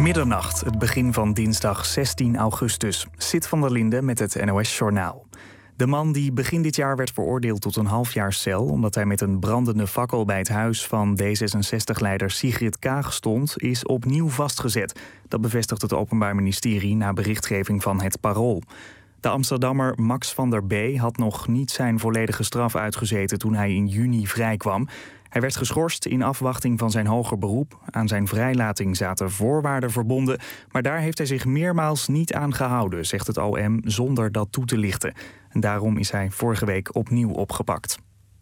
Middernacht, het begin van dinsdag 16 augustus. Sid van der Linde met het NOS-journaal. De man die begin dit jaar werd veroordeeld tot een half jaar cel... omdat hij met een brandende fakkel bij het huis van D66-leider Sigrid Kaag stond... is opnieuw vastgezet. Dat bevestigt het Openbaar Ministerie na berichtgeving van Het Parool. De Amsterdammer Max van der B. had nog niet zijn volledige straf uitgezeten... toen hij in juni vrijkwam. Hij werd geschorst in afwachting van zijn hoger beroep. Aan zijn vrijlating zaten voorwaarden verbonden... maar daar heeft hij zich meermaals niet aan gehouden, zegt het OM, zonder dat toe te lichten. En daarom is hij vorige week opnieuw opgepakt.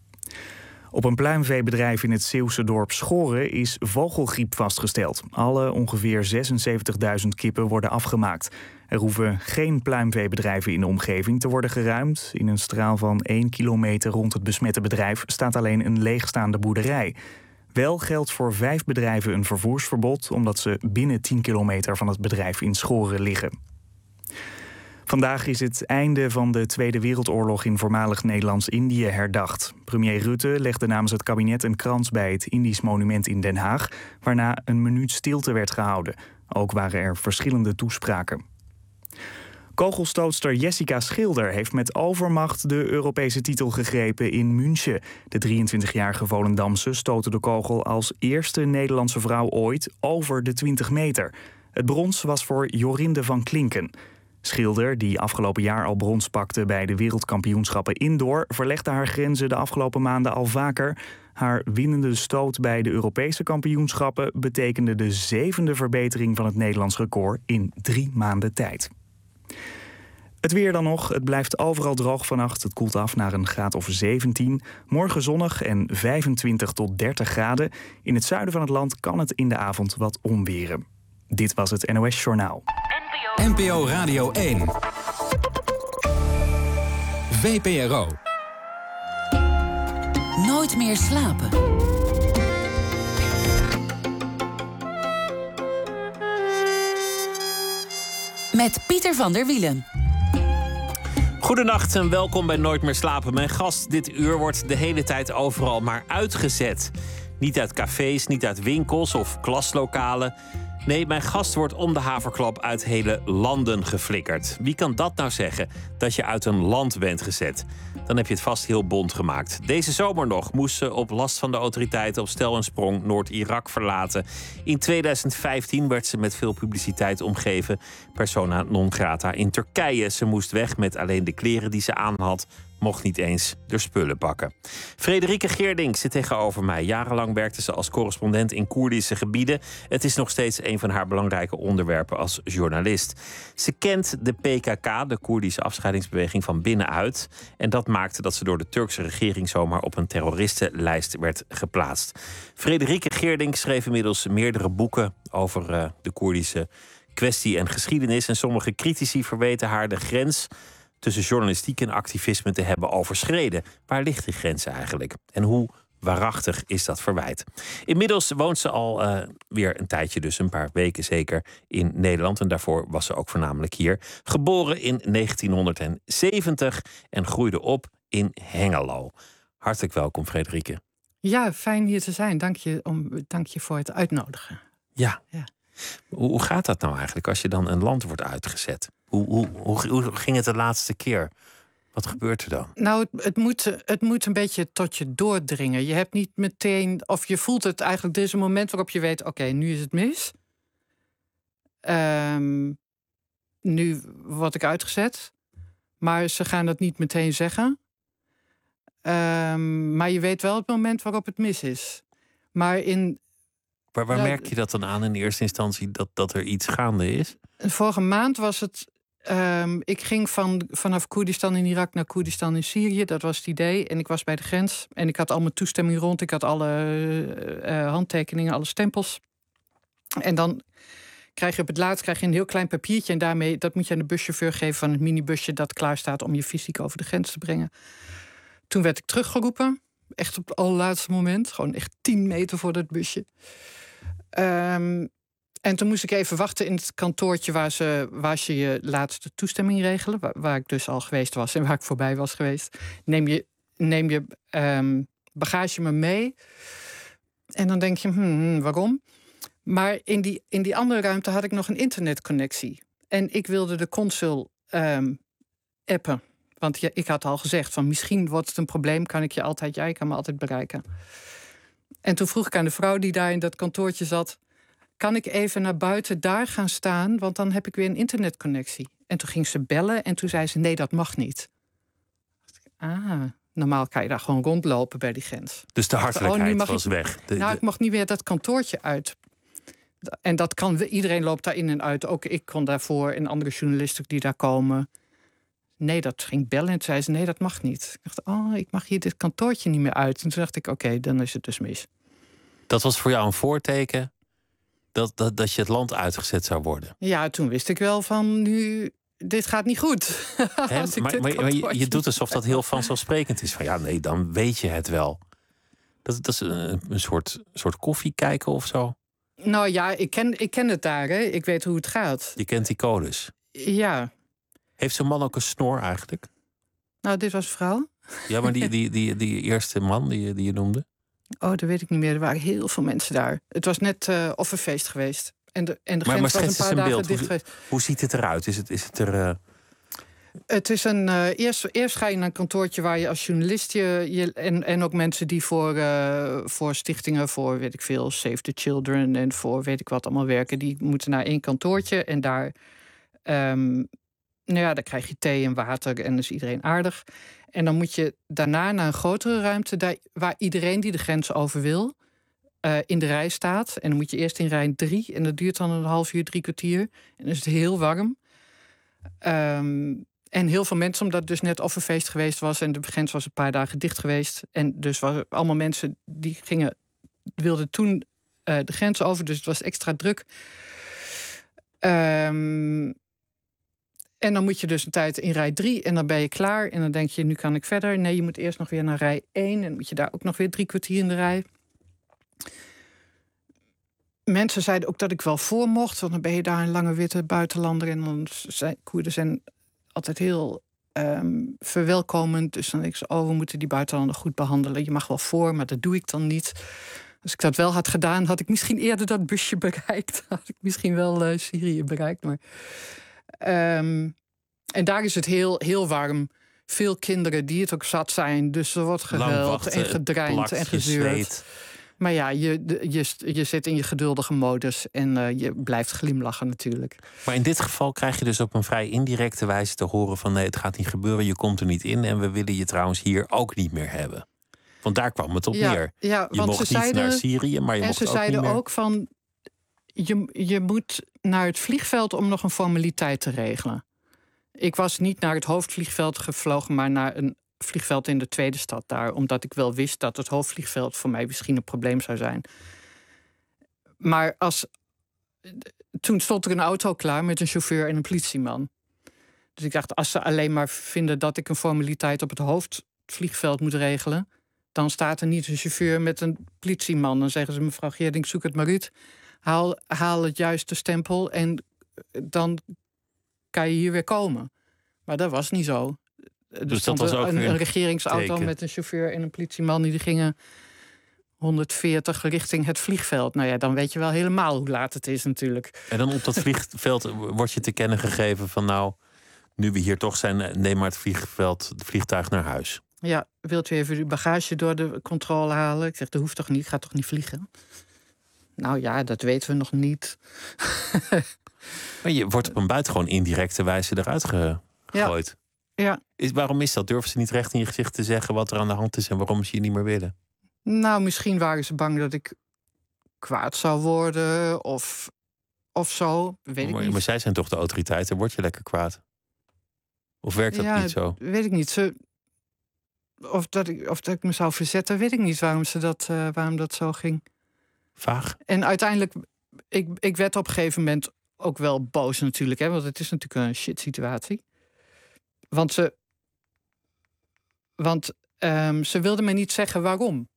Op een pluimveebedrijf in het Zeeuwse dorp Schoren is vogelgriep vastgesteld. Alle ongeveer 76.000 kippen worden afgemaakt. Er hoeven geen pluimveebedrijven in de omgeving te worden geruimd. In een straal van 1 kilometer rond het besmette bedrijf staat alleen een leegstaande boerderij. Wel geldt voor 5 bedrijven een vervoersverbod... omdat ze binnen 10 kilometer van het bedrijf in Schoren liggen. Vandaag is het einde van de Tweede Wereldoorlog in voormalig Nederlands-Indië herdacht. Premier Rutte legde namens het kabinet een krans bij het Indisch monument in Den Haag... waarna een minuut stilte werd gehouden. Ook waren er verschillende toespraken. Kogelstootster Jessica Schilder heeft met overmacht de Europese titel gegrepen in München. De 23-jarige Volendamse stootte de kogel als eerste Nederlandse vrouw ooit over de 20 meter. Het brons was voor Jorinde van Klinken. Schilder, die afgelopen jaar al brons pakte bij de wereldkampioenschappen indoor... verlegde haar grenzen de afgelopen maanden al vaker. Haar winnende stoot bij de Europese kampioenschappen... betekende de 7e verbetering van het Nederlands record in 3 maanden tijd. Het weer dan nog. Het blijft overal droog vannacht. Het koelt af naar een graad of 17. Morgen zonnig en 25 tot 30 graden. In het zuiden van het land kan het in de avond wat onweren. Dit was het NOS Journaal. NPO Radio 1. VPRO. Nooit meer slapen. Met Pieter van der Wielen. Goedenacht en welkom bij Nooit meer slapen. Mijn gast dit uur wordt de hele tijd overal maar uitgezet. Niet uit cafés, niet uit winkels of klaslokalen. Nee, mijn gast wordt om de haverklap uit hele landen geflikkerd. Wie kan dat nou zeggen, dat je uit een land bent gezet? Dan heb je het vast heel bont gemaakt. Deze zomer nog moest ze op last van de autoriteiten op stel en sprong Noord-Irak verlaten. In 2015 werd ze met veel publiciteit omgeven. Persona non grata in Turkije. Ze moest weg met alleen de kleren die ze aan had. Mocht niet eens de spullen pakken. Frederike Geerdink zit tegenover mij. Jarenlang werkte ze als correspondent in Koerdische gebieden. Het is nog steeds een van haar belangrijke onderwerpen als journalist. Ze kent de PKK, de Koerdische afscheidingsbeweging, van binnenuit. En dat maakte dat ze door de Turkse regering zomaar op een terroristenlijst werd geplaatst. Frederike Geerdink schreef inmiddels meerdere boeken over de Koerdische kwestie en geschiedenis. En sommige critici verweten haar de grens tussen journalistiek en activisme te hebben overschreden. Waar ligt die grens eigenlijk? En hoe waarachtig is dat verwijt? Inmiddels woont ze al weer een tijdje, dus een paar weken zeker, in Nederland. En daarvoor was ze ook voornamelijk hier. Geboren in 1970 en groeide op in Hengelo. Hartelijk welkom, Frederike. Ja, fijn hier te zijn. Dank je voor het uitnodigen. Ja. Hoe gaat dat nou eigenlijk als je dan een land wordt uitgezet? Hoe ging het de laatste keer? Wat gebeurt er dan? Nou, het moet een beetje tot je doordringen. Je hebt niet meteen, of je voelt het eigenlijk, er is een moment waarop je weet, oké, nu is het mis. Nu word ik uitgezet. Maar ze gaan dat niet meteen zeggen. Maar je weet wel het moment waarop het mis is. Maar Waar merk je dat dan aan in eerste instantie dat er iets gaande is? Vorige maand was het. Ik ging vanaf Koerdistan in Irak naar Koerdistan in Syrië. Dat was het idee. En ik was bij de grens. En ik had al mijn toestemming rond. Ik had alle handtekeningen, alle stempels. En dan krijg je op het laatst een heel klein papiertje. En daarmee, dat moet je aan de buschauffeur geven van het minibusje dat klaar staat om je fysiek over de grens te brengen. Toen werd ik teruggeroepen. Echt op het allerlaatste moment. Gewoon echt 10 meter voor dat busje. En toen moest ik even wachten in het kantoortje waar ze je laatste toestemming regelen. Waar ik dus al geweest was en waar ik voorbij was geweest. Neem je bagage maar mee. En dan denk je, waarom? Maar in die andere ruimte had ik nog een internetconnectie. En ik wilde de consul appen. Want ik had al gezegd van misschien wordt het een probleem. Jij kan me altijd bereiken. En toen vroeg ik aan de vrouw die daar in dat kantoortje zat... kan ik even naar buiten daar gaan staan? Want dan heb ik weer een internetconnectie. En toen ging ze bellen en toen zei ze nee, dat mag niet. Normaal kan je daar gewoon rondlopen bij die grens. Dus de hartelijkheid was weg. Ik mocht niet meer dat kantoortje uit. En dat kan, iedereen loopt daar in en uit. Ook ik kon daarvoor en andere journalisten die daar komen. Nee, dat ging bellen en toen zei ze nee, dat mag niet. Ik dacht, ik mag hier dit kantoortje niet meer uit. En toen dacht ik, oké, dan is het dus mis. Dat was voor jou een voorteken dat je het land uitgezet zou worden? Ja, toen wist ik wel van nu... Dit gaat niet goed. Maar je doet alsof dat heel vanzelfsprekend is. Van ja, nee, dan weet je het wel. Dat is een soort koffie kijken of zo? Nou ja, ik ken het daar. Hè. Ik weet hoe het gaat. Je kent die codes? Ja. Heeft zo'n man ook een snor eigenlijk? Nou, dit was een vrouw. Ja, maar die eerste man die je noemde? Oh, dat weet ik niet meer. Er waren heel veel mensen daar. Het was net offerfeest geweest. En de grens was een paar dagen dicht geweest. Hoe ziet het eruit? Is het er... Het is een... Eerst ga je naar een kantoortje waar je als journalist... en ook mensen die voor stichtingen... voor, weet ik veel, Save the Children... en voor weet ik wat allemaal werken... die moeten naar één kantoortje. En daar... daar krijg je thee en water en is iedereen aardig. En dan moet je daarna naar een grotere ruimte... waar iedereen die de grens over wil... in de rij staat. En dan moet je eerst in rij 3. En dat duurt dan een half uur, 3 kwartier. En dan is het heel warm. En heel veel mensen, omdat het dus net offerfeest geweest was... en de grens was een paar dagen dicht geweest. En dus waren allemaal mensen die wilden toen de grens over. Dus het was extra druk. En dan moet je dus een tijd in rij 3 en dan ben je klaar. En dan denk je, nu kan ik verder. Nee, je moet eerst nog weer naar rij 1. En dan moet je daar ook nog weer 3 kwartier in de rij. Mensen zeiden ook dat ik wel voor mocht. Want dan ben je daar een lange witte buitenlander. En dan Koerden zijn altijd heel verwelkomend. Dus dan denk ik zo, we moeten die buitenlander goed behandelen. Je mag wel voor, maar dat doe ik dan niet. Als ik dat wel had gedaan, had ik misschien eerder dat busje bereikt. Had ik misschien wel Syrië bereikt. Maar... en daar is het heel, heel warm. Veel kinderen die het ook zat zijn. Dus er wordt gehuild en gedreind en gezeurd. Maar ja, je zit in je geduldige modus en je blijft glimlachen natuurlijk. Maar in dit geval krijg je dus op een vrij indirecte wijze te horen van... nee, het gaat niet gebeuren, je komt er niet in... en we willen je trouwens hier ook niet meer hebben. Want daar kwam het op neer. Ja, je mocht niet naar Syrië, maar je mocht ook niet meer... En ze zeiden ook van... Je moet naar het vliegveld om nog een formaliteit te regelen. Ik was niet naar het hoofdvliegveld gevlogen... maar naar een vliegveld in de tweede stad daar. Omdat ik wel wist dat het hoofdvliegveld voor mij misschien een probleem zou zijn. Maar toen stond er een auto klaar met een chauffeur en een politieman. Dus ik dacht, als ze alleen maar vinden dat ik een formaliteit op het hoofdvliegveld moet regelen... dan staat er niet een chauffeur met een politieman. Dan zeggen ze, mevrouw Geerdink, zoek het maar uit. Haal het juiste stempel en dan kan je hier weer komen. Maar dat was niet zo. Dus dat was ook een regeringsauto met een chauffeur en een politieman... die gingen 140 richting het vliegveld. Nou ja, dan weet je wel helemaal hoe laat het is natuurlijk. En dan op dat vliegveld wordt je te kennen gegeven van... nou, nu we hier toch zijn, neem maar het vliegtuig naar huis. Ja, wilt u even uw bagage door de controle halen? Ik zeg, dat hoeft toch niet, ik ga toch niet vliegen? Nou ja, dat weten we nog niet. Maar je wordt op een buitengewoon indirecte wijze eruit gegooid. Ja. Waarom is dat? Durven ze niet recht in je gezicht te zeggen wat er aan de hand is... en waarom ze je niet meer willen? Nou, misschien waren ze bang dat ik kwaad zou worden of zo. Weet ik niet. Maar zij zijn toch de autoriteiten? Word je lekker kwaad? Of werkt dat niet zo? Weet ik niet. Of dat ik me zou verzetten, weet ik niet waarom dat zo ging. Vaag. En uiteindelijk, ik werd op een gegeven moment ook wel boos natuurlijk. Hè, want het is natuurlijk een shit situatie. Want ze wilden me niet zeggen waarom.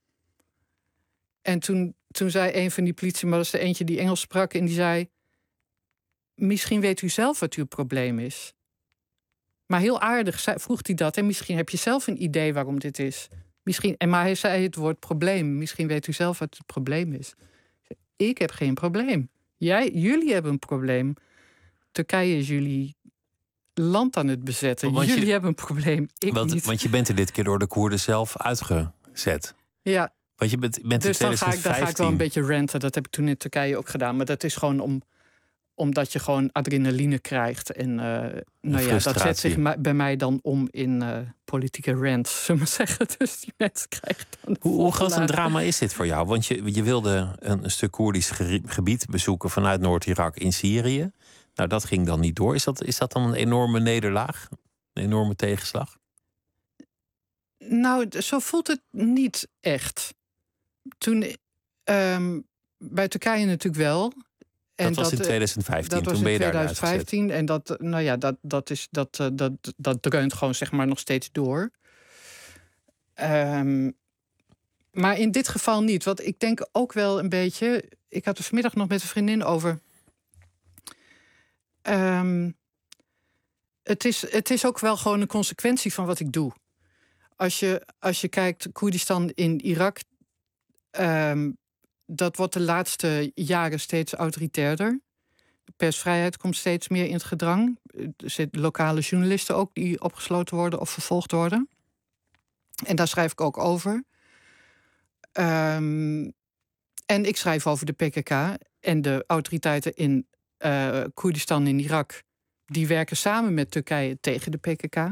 En toen zei een van die politiemannen, dat is de eentje die Engels sprak... en die zei, misschien weet u zelf wat uw probleem is. Maar heel aardig vroeg hij dat. En misschien heb je zelf een idee waarom dit is. Maar hij zei het woord probleem. Misschien weet u zelf wat het probleem is. Ik heb geen probleem. Jullie hebben een probleem. Turkije is jullie land aan het bezetten. Jullie hebben een probleem. Niet. Want je bent er dit keer door de Koerden zelf uitgezet. Ja. Want je bent dus dan ga ik wel een beetje ranten. Dat heb ik toen in Turkije ook gedaan. Maar dat is gewoon omdat je gewoon adrenaline krijgt. En dat zet zich bij mij dan om in politieke rants, zullen we maar zeggen. Dus die mensen krijgen dan... Hoe groot een drama is dit voor jou? Want je wilde een stuk Koerdisch gebied bezoeken vanuit Noord-Irak in Syrië. Nou, dat ging dan niet door. Is dat dan een enorme nederlaag? Een enorme tegenslag? Nou, zo voelt het niet echt. Toen bij Turkije natuurlijk wel. En dat was in 2015. Toen ben je daar uitgezet. Dat was in 2015 en dat dreunt gewoon zeg maar nog steeds door. Maar in dit geval niet. Want ik denk ook wel een beetje... Ik had er vanmiddag nog met een vriendin over. Het is ook wel gewoon een consequentie van wat ik doe. Als je kijkt, Koerdistan in Irak... dat wordt de laatste jaren steeds autoritairder. De persvrijheid komt steeds meer in het gedrang. Er zitten lokale journalisten ook die opgesloten worden of vervolgd worden. En daar schrijf ik ook over. En ik schrijf over de PKK en de autoriteiten in Koerdistan in Irak. Die werken samen met Turkije tegen de PKK.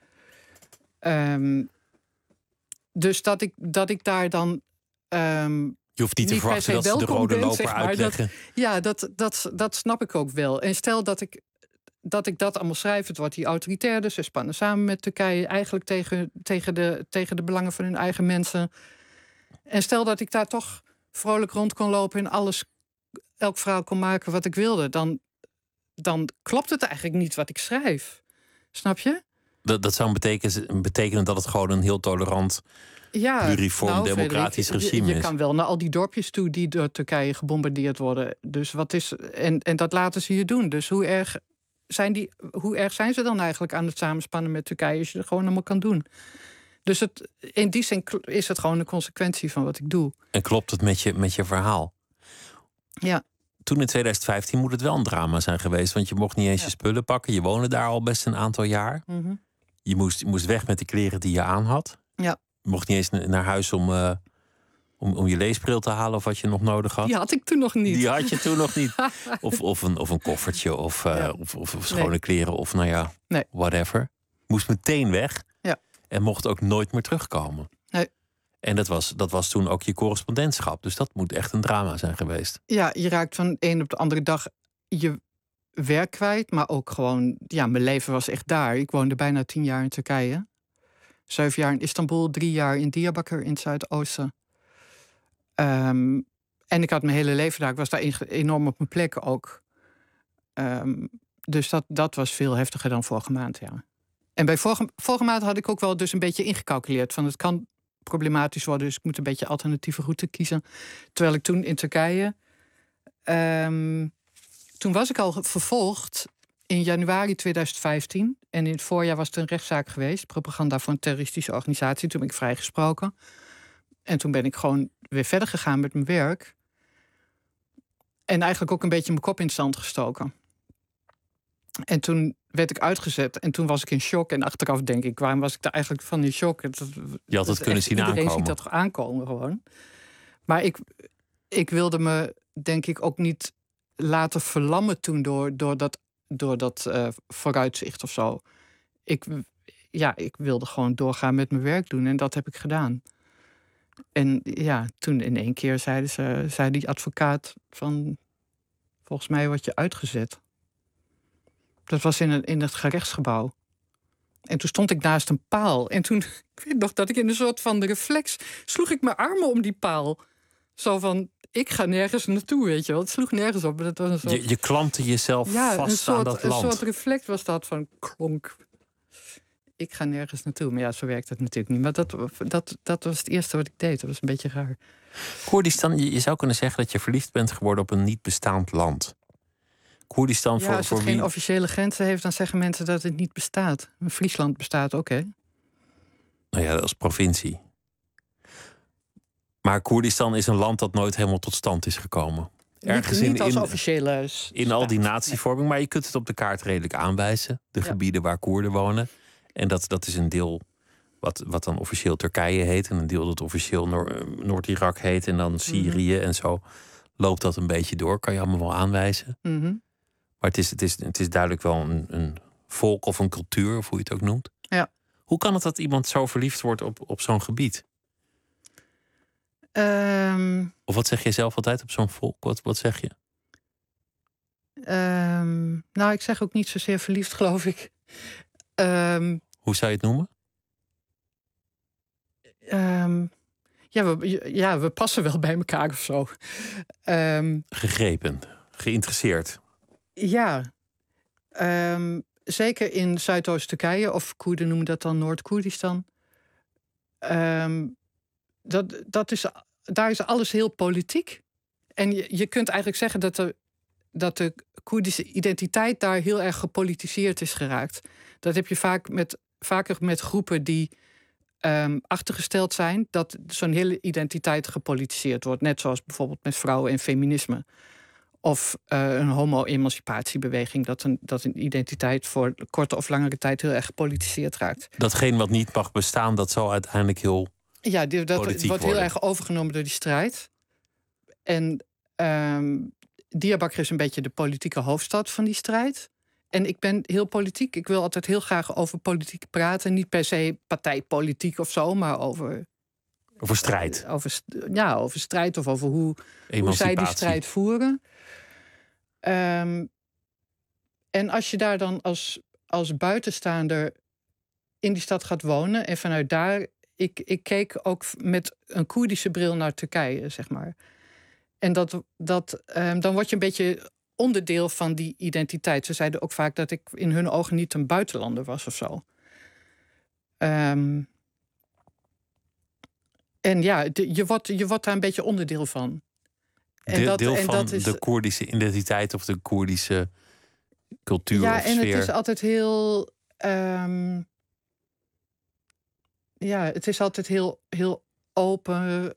Dus dat ik daar dan... je hoeft niet te verwachten dat ze de rode loper uitleggen. Dat snap ik ook wel. En stel dat ik dat allemaal schrijf... het wordt die autoritair, ze spannen samen met Turkije... eigenlijk tegen de belangen van hun eigen mensen. En stel dat ik daar toch vrolijk rond kon lopen... en elk verhaal kon maken wat ik wilde... dan klopt het eigenlijk niet wat ik schrijf. Snap je? Dat zou betekenen dat het gewoon een heel tolerant... pluriform democratisch regime is. Je kan wel naar al die dorpjes toe die door Turkije gebombardeerd worden. Dus wat is... En dat laten ze je doen. Dus hoe erg zijn ze dan eigenlijk aan het samenspannen met Turkije... als je het gewoon allemaal kan doen? Dus in die zin is het gewoon een consequentie van wat ik doe. En klopt het met je verhaal? Ja. Toen in 2015 moet het wel een drama zijn geweest... want je mocht niet eens je spullen pakken. Je woonde daar al best een aantal jaar. Mm-hmm. Je moest weg met de kleren die je aan had. Ja. Je mocht niet eens naar huis om je leesbril te halen... of wat je nog nodig had. Die had ik toen nog niet. Die had je toen nog niet. Of een koffertje of schone kleren of whatever. Moest meteen weg. Ja. En mocht ook nooit meer terugkomen. Nee. En dat was toen ook je correspondentschap. Dus dat moet echt een drama zijn geweest. Ja, je raakt van de een op de andere dag je werk kwijt. Maar ook gewoon, mijn leven was echt daar. Ik woonde bijna 10 jaar in Turkije. 7 jaar in Istanbul, 3 jaar in Diyarbakir in het Zuidoosten. En ik had mijn hele leven daar. Ik was daar enorm op mijn plek ook. Dus dat was veel heftiger dan vorige maand, ja. En bij vorige maand had ik ook wel dus een beetje ingecalculeerd... van het kan problematisch worden, dus ik moet een beetje alternatieve route kiezen. Terwijl ik toen in Turkije... toen was ik al vervolgd in januari 2015. En in het voorjaar was er een rechtszaak geweest. Propaganda voor een terroristische organisatie. Toen ben ik vrijgesproken. En toen ben ik gewoon weer verder gegaan met mijn werk. En eigenlijk ook een beetje mijn kop in het zand gestoken. En toen werd ik uitgezet. En toen was ik in shock. En achteraf denk ik, waarom was ik daar eigenlijk van in shock? Je had het kunnen zien aankomen. Iedereen ziet dat toch aankomen gewoon. Maar ik wilde me, denk ik, ook niet laten verlammen toen door dat vooruitzicht of zo. Ik wilde gewoon doorgaan met mijn werk doen. En dat heb ik gedaan. En ja, toen in één keer zei die advocaat van... volgens mij word je uitgezet. Dat was in het gerechtsgebouw. En toen stond ik naast een paal. En toen, ik weet nog dat ik in een soort van reflex... sloeg ik mijn armen om die paal. Zo van, ik ga nergens naartoe, weet je wel. Het sloeg nergens op. Dat was een soort... Je klampte jezelf vast aan dat land. Een soort reflex was dat van klonk. Ik ga nergens naartoe. Maar ja, zo werkt het natuurlijk niet. Maar dat was het eerste wat ik deed. Dat was een beetje raar. Koerdistan, je zou kunnen zeggen dat je verliefd bent geworden op een niet bestaand land. Koerdistan als het geen officiële grenzen heeft, dan zeggen mensen dat het niet bestaat. Friesland bestaat ook, hè? Nou ja, als provincie. Maar Koerdistan is een land dat nooit helemaal tot stand is gekomen. Ergens niet als officiële in al die natievorming, maar je kunt het op de kaart redelijk aanwijzen. De gebieden waar Koerden wonen. En dat is een deel wat dan officieel Turkije heet. En een deel dat officieel Noord-Irak heet. En dan Syrië en zo loopt dat een beetje door. Kan je allemaal wel aanwijzen. Mm-hmm. Maar het is duidelijk wel een volk of een cultuur, of hoe je het ook noemt. Ja. Hoe kan het dat iemand zo verliefd wordt op zo'n gebied? Of wat zeg je zelf altijd op zo'n volk? Wat zeg je? Nou, ik zeg ook niet zozeer verliefd, geloof ik. Hoe zou je het noemen? We passen wel bij elkaar of zo. Gegrepen, geïnteresseerd. Ja. Zeker in Zuidoost-Turkije, of Koerden noemen dat dan Noord-Koerdistan. Daar is alles heel politiek. En je kunt eigenlijk zeggen dat de Koerdische identiteit daar heel erg gepolitiseerd is geraakt. Dat heb je vaker met groepen die achtergesteld zijn, dat zo'n hele identiteit gepolitiseerd wordt. Net zoals bijvoorbeeld met vrouwen en feminisme. Of een homo-emancipatiebeweging, dat een identiteit voor korte of langere tijd heel erg gepolitiseerd raakt. Datgene wat niet mag bestaan, dat zal uiteindelijk heel dat politiek wordt worden. heel erg overgenomen door die strijd. En Diyarbakir is een beetje de politieke hoofdstad van die strijd. En ik ben heel politiek. Ik wil altijd heel graag over politiek praten. Niet per se partijpolitiek of zo, maar over strijd. Over strijd of over hoe zij die strijd voeren. En als je daar dan als buitenstaander in die stad gaat wonen en vanuit daar... Ik keek ook met een Koerdische bril naar Turkije, zeg maar. En dan word je een beetje onderdeel van die identiteit. Ze zeiden ook vaak dat ik in hun ogen niet een buitenlander was of zo. En ja, je wordt daar een beetje onderdeel van. Deel van de Koerdische identiteit of de Koerdische cultuur of sfeer. Ja, en het is altijd heel... het is altijd heel open.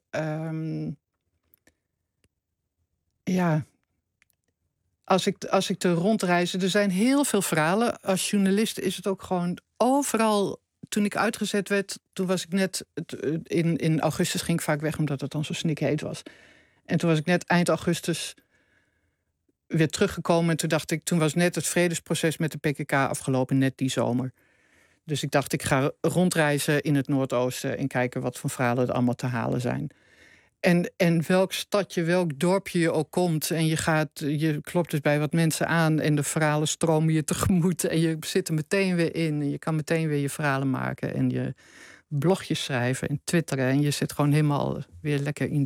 Als ik er rondreis, er zijn heel veel verhalen. Als journalist is het ook gewoon overal. Toen ik uitgezet werd, toen was ik net... In augustus ging ik vaak weg, omdat het dan zo snikheet was. En toen was ik net eind augustus weer teruggekomen. En toen dacht ik, toen was net het vredesproces met de PKK afgelopen, net die zomer. Dus ik dacht, ik ga rondreizen in het Noordoosten en kijken wat voor verhalen er allemaal te halen zijn. En welk stadje, welk dorpje je ook komt en je klopt dus bij wat mensen aan en de verhalen stromen je tegemoet en je zit er meteen weer in en je kan meteen weer je verhalen maken en je blogjes schrijven en twitteren en je zit gewoon helemaal weer lekker in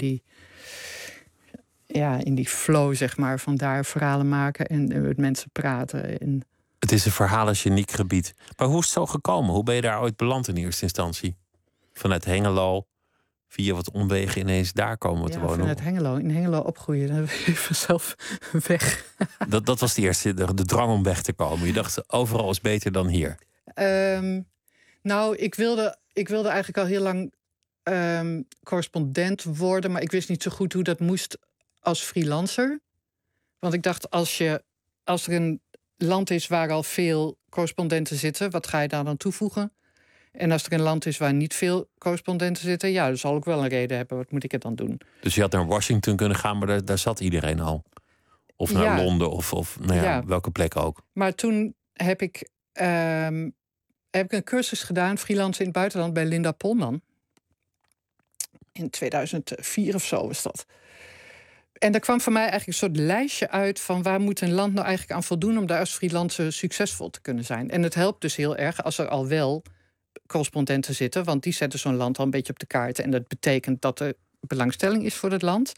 die flow, zeg maar, van daar verhalen maken en met mensen praten. En het is een verhalengeniek gebied. Maar hoe is het zo gekomen? Hoe ben je daar ooit beland in eerste instantie? Vanuit Hengelo, via wat omwegen ineens daar komen te wonen? Vanuit Hengelo. In Hengelo opgroeien, dan ben je vanzelf weg. Dat was de eerste, de drang om weg te komen. Je dacht, overal is beter dan hier. Ik wilde eigenlijk al heel lang correspondent worden, maar ik wist niet zo goed hoe dat moest als freelancer. Want ik dacht, als er een land is waar al veel correspondenten zitten, wat ga je daar dan toevoegen? En als er een land is waar niet veel correspondenten zitten, ja, dat zal ook wel een reden hebben. Wat moet ik het dan doen? Dus je had naar Washington kunnen gaan, maar daar zat iedereen al. Of naar Londen of welke plek ook. Maar toen heb ik een cursus gedaan, freelance in het buitenland, bij Linda Polman. In 2004 of zo was dat. En daar kwam voor mij eigenlijk een soort lijstje uit van waar moet een land nou eigenlijk aan voldoen om daar als freelancer succesvol te kunnen zijn. En het helpt dus heel erg als er al wel correspondenten zitten, want die zetten zo'n land al een beetje op de kaart. En dat betekent dat er belangstelling is voor het land.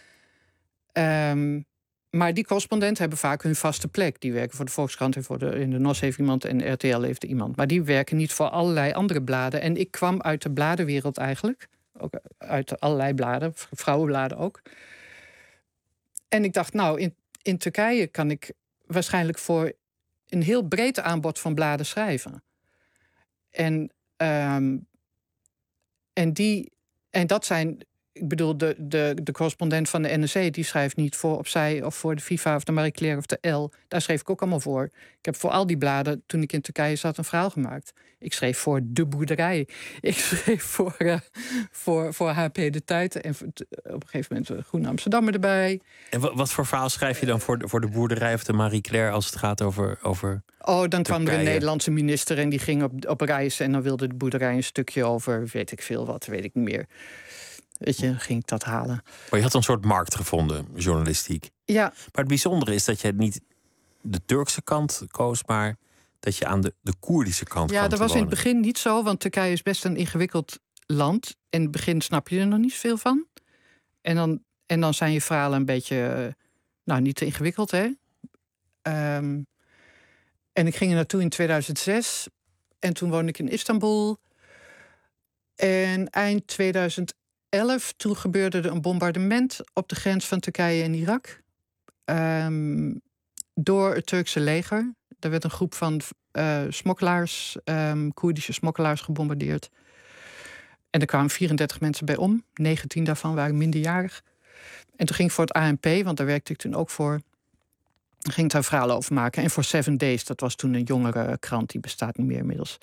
Maar die correspondenten hebben vaak hun vaste plek. Die werken voor de Volkskrant en in de NOS heeft iemand en RTL heeft er iemand. Maar die werken niet voor allerlei andere bladen. En ik kwam uit de bladenwereld eigenlijk. Ook uit allerlei bladen, vrouwenbladen ook. En ik dacht, nou, in Turkije kan ik waarschijnlijk voor een heel breed aanbod van bladen schrijven. En dat zijn ik bedoel, de correspondent van de NRC... die schrijft niet voor Opzij of voor de FIFA of de Marie Claire of de L. Daar schreef ik ook allemaal voor. Ik heb voor al die bladen, toen ik in Turkije zat, een verhaal gemaakt. Ik schreef voor De Boerderij. Ik schreef voor HP De Tijd. En op een gegeven moment Groene Amsterdammer erbij. En wat voor verhaal schrijf je dan voor de Boerderij of de Marie Claire... als het gaat over dan kwam er Turkije? een Nederlandse minister en die ging op reis... en dan wilde de Boerderij een stukje over, weet ik veel wat, weet ik niet meer... Weet je, ging ik dat halen. Maar je had een soort markt gevonden, journalistiek. Ja. Maar het bijzondere is dat je niet de Turkse kant koos... maar dat je aan de Koerdische kant kwam. Ja, dat was wonen. in het begin niet zo, want Turkije is best een ingewikkeld land. In het begin snap je er nog niet zoveel van. En dan zijn je verhalen een beetje, niet te ingewikkeld, hè. En ik ging er naartoe in 2006. En toen woonde ik in Istanbul. En eind 2011, toen gebeurde er een bombardement op de grens van Turkije en Irak. Door het Turkse leger. Er werd een groep van smokkelaars, Koerdische smokkelaars, gebombardeerd. En er kwamen 34 mensen bij om. 19 daarvan waren minderjarig. En toen ging ik voor het ANP, want daar werkte ik toen ook voor... ging ik daar verhalen over maken. En voor 7 Days, dat was toen een jongere krant... die bestaat niet meer inmiddels.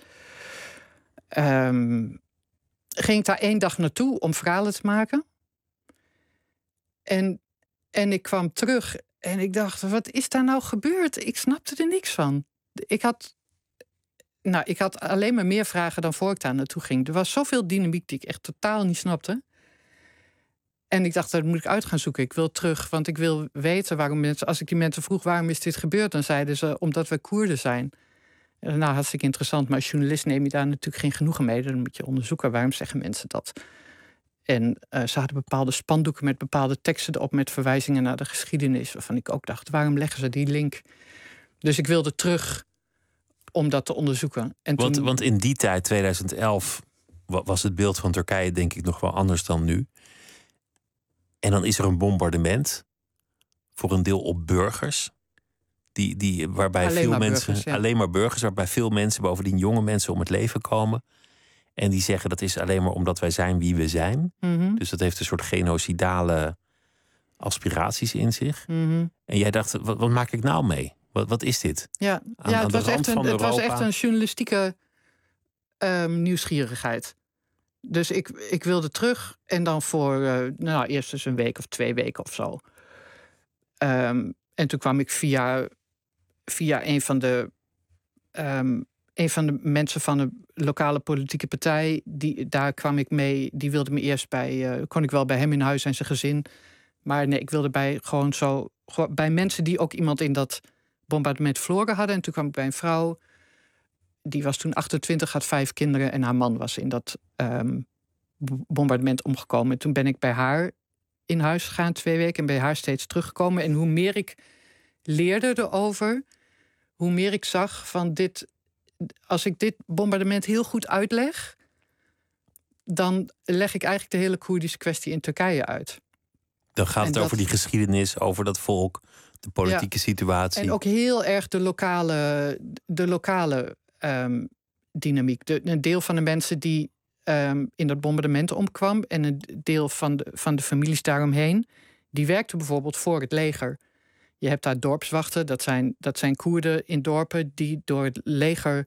Ging ik daar 1 dag naartoe om verhalen te maken. En ik kwam terug en ik dacht, wat is daar nou gebeurd? Ik snapte er niks van. Ik had alleen maar meer vragen dan voor ik daar naartoe ging. Er was zoveel dynamiek die ik echt totaal niet snapte. En ik dacht, dat moet ik uit gaan zoeken. Ik wil terug, want ik wil weten waarom mensen... Als ik die mensen vroeg, waarom is dit gebeurd? Dan zeiden ze, omdat we Koerden zijn. Nou, hartstikke interessant. Maar als journalist neem je daar natuurlijk geen genoegen mee. Dan moet je onderzoeken, waarom zeggen mensen dat? En ze hadden bepaalde spandoeken met bepaalde teksten erop... met verwijzingen naar de geschiedenis. Waarvan ik ook dacht, waarom leggen ze die link? Dus ik wilde terug om dat te onderzoeken. En Want in die tijd, 2011, was het beeld van Turkije denk ik nog wel anders dan nu. En dan is er een bombardement, voor een deel op burgers... waarbij alleen veel maar mensen, burgers, ja. alleen maar burgers, waarbij veel mensen, bovendien jonge mensen, om het leven komen. En die zeggen dat is alleen maar omdat wij zijn wie we zijn. Mhm. Dus dat heeft een soort genocidale aspiraties in zich. Mm-hmm. En jij dacht, wat maak ik nou mee? Wat is dit? Ja, Aan het de was rand van het was Europa. echt een journalistieke nieuwsgierigheid. Dus ik wilde terug en dan voor eerst dus een week of 2 weken of zo. En toen kwam ik via een van de mensen van de lokale politieke partij, daar kwam ik mee. Die wilde me eerst kon ik wel bij hem in huis en zijn gezin. Maar nee, ik wilde bij mensen die ook iemand in dat bombardement verloren hadden. En toen kwam ik bij een vrouw, die was toen 28, had 5 kinderen... en haar man was in dat bombardement omgekomen. En toen ben ik bij haar in huis gegaan 2 weken... en bij haar steeds teruggekomen. En hoe meer ik leerde erover, hoe meer ik zag van dit... Als ik dit bombardement heel goed uitleg, dan leg ik eigenlijk de hele Koerdische kwestie in Turkije uit. Dan gaat het over die geschiedenis, over dat volk, de politieke situatie. En ook heel erg de lokale dynamiek. Een deel van de mensen die in dat bombardement omkwam... en een deel van de families daaromheen... die werkten bijvoorbeeld voor het leger. Je hebt daar dorpswachten, dat zijn Koerden in dorpen... die door het leger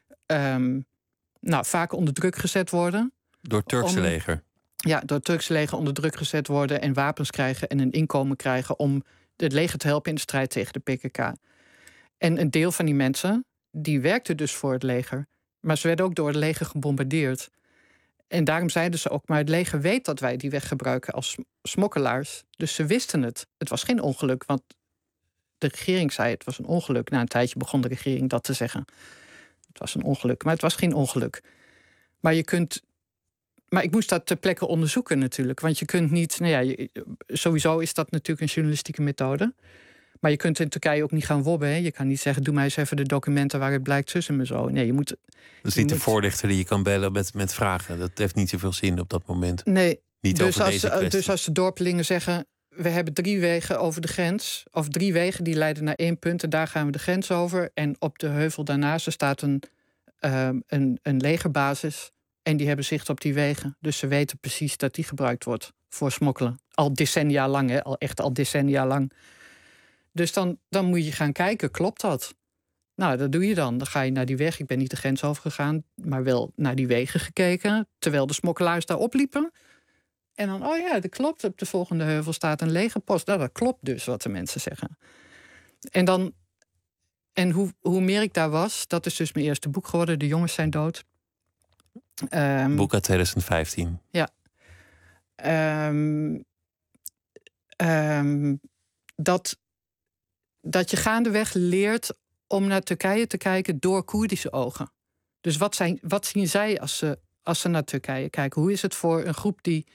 vaak onder druk gezet worden. Door het Turkse leger? Ja, door het Turkse leger onder druk gezet worden... en wapens krijgen en een inkomen krijgen... om het leger te helpen in de strijd tegen de PKK. En een deel van die mensen, die werkte dus voor het leger... maar ze werden ook door het leger gebombardeerd. En daarom zeiden ze ook, maar het leger weet dat wij die weg gebruiken als smokkelaars. Dus ze wisten het. Het was geen ongeluk, want de regering zei het was een ongeluk. Na een tijdje begon de regering dat te zeggen. Het was een ongeluk, maar het was geen ongeluk. Maar ik moest dat ter plekke onderzoeken natuurlijk. Want je kunt niet... sowieso is dat natuurlijk een journalistieke methode. Maar je kunt in Turkije ook niet gaan wobben. Hè? Je kan niet zeggen, doe mij eens even de documenten waaruit blijkt zus en zo. Nee, je moet... Dat is niet de voorlichter die je kan bellen met vragen. Dat heeft niet zoveel zin op dat moment. Nee, niet dus als de dorpelingen zeggen... we hebben 3 wegen over de grens... of 3 wegen die leiden naar 1 punt... en daar gaan we de grens over. En op de heuvel daarnaast staat een legerbasis... En die hebben zicht op die wegen. Dus ze weten precies dat die gebruikt wordt voor smokkelen. Al decennia lang, hè? Al decennia lang. Dus dan moet je gaan kijken, klopt dat? Nou, dat doe je dan. Dan ga je naar die weg. Ik ben niet de grens overgegaan, maar wel naar die wegen gekeken. Terwijl de smokkelaars daar opliepen. En dan, oh ja, dat klopt. Op de volgende heuvel staat een legerpost. Nou, dat klopt dus wat de mensen zeggen. En hoe meer ik daar was, dat is dus mijn eerste boek geworden. De jongens zijn dood. Boek uit 2015. Ja. Dat je gaandeweg leert om naar Turkije te kijken door Koerdische ogen. Dus wat zien zij als ze naar Turkije kijken? Hoe is het voor een groep die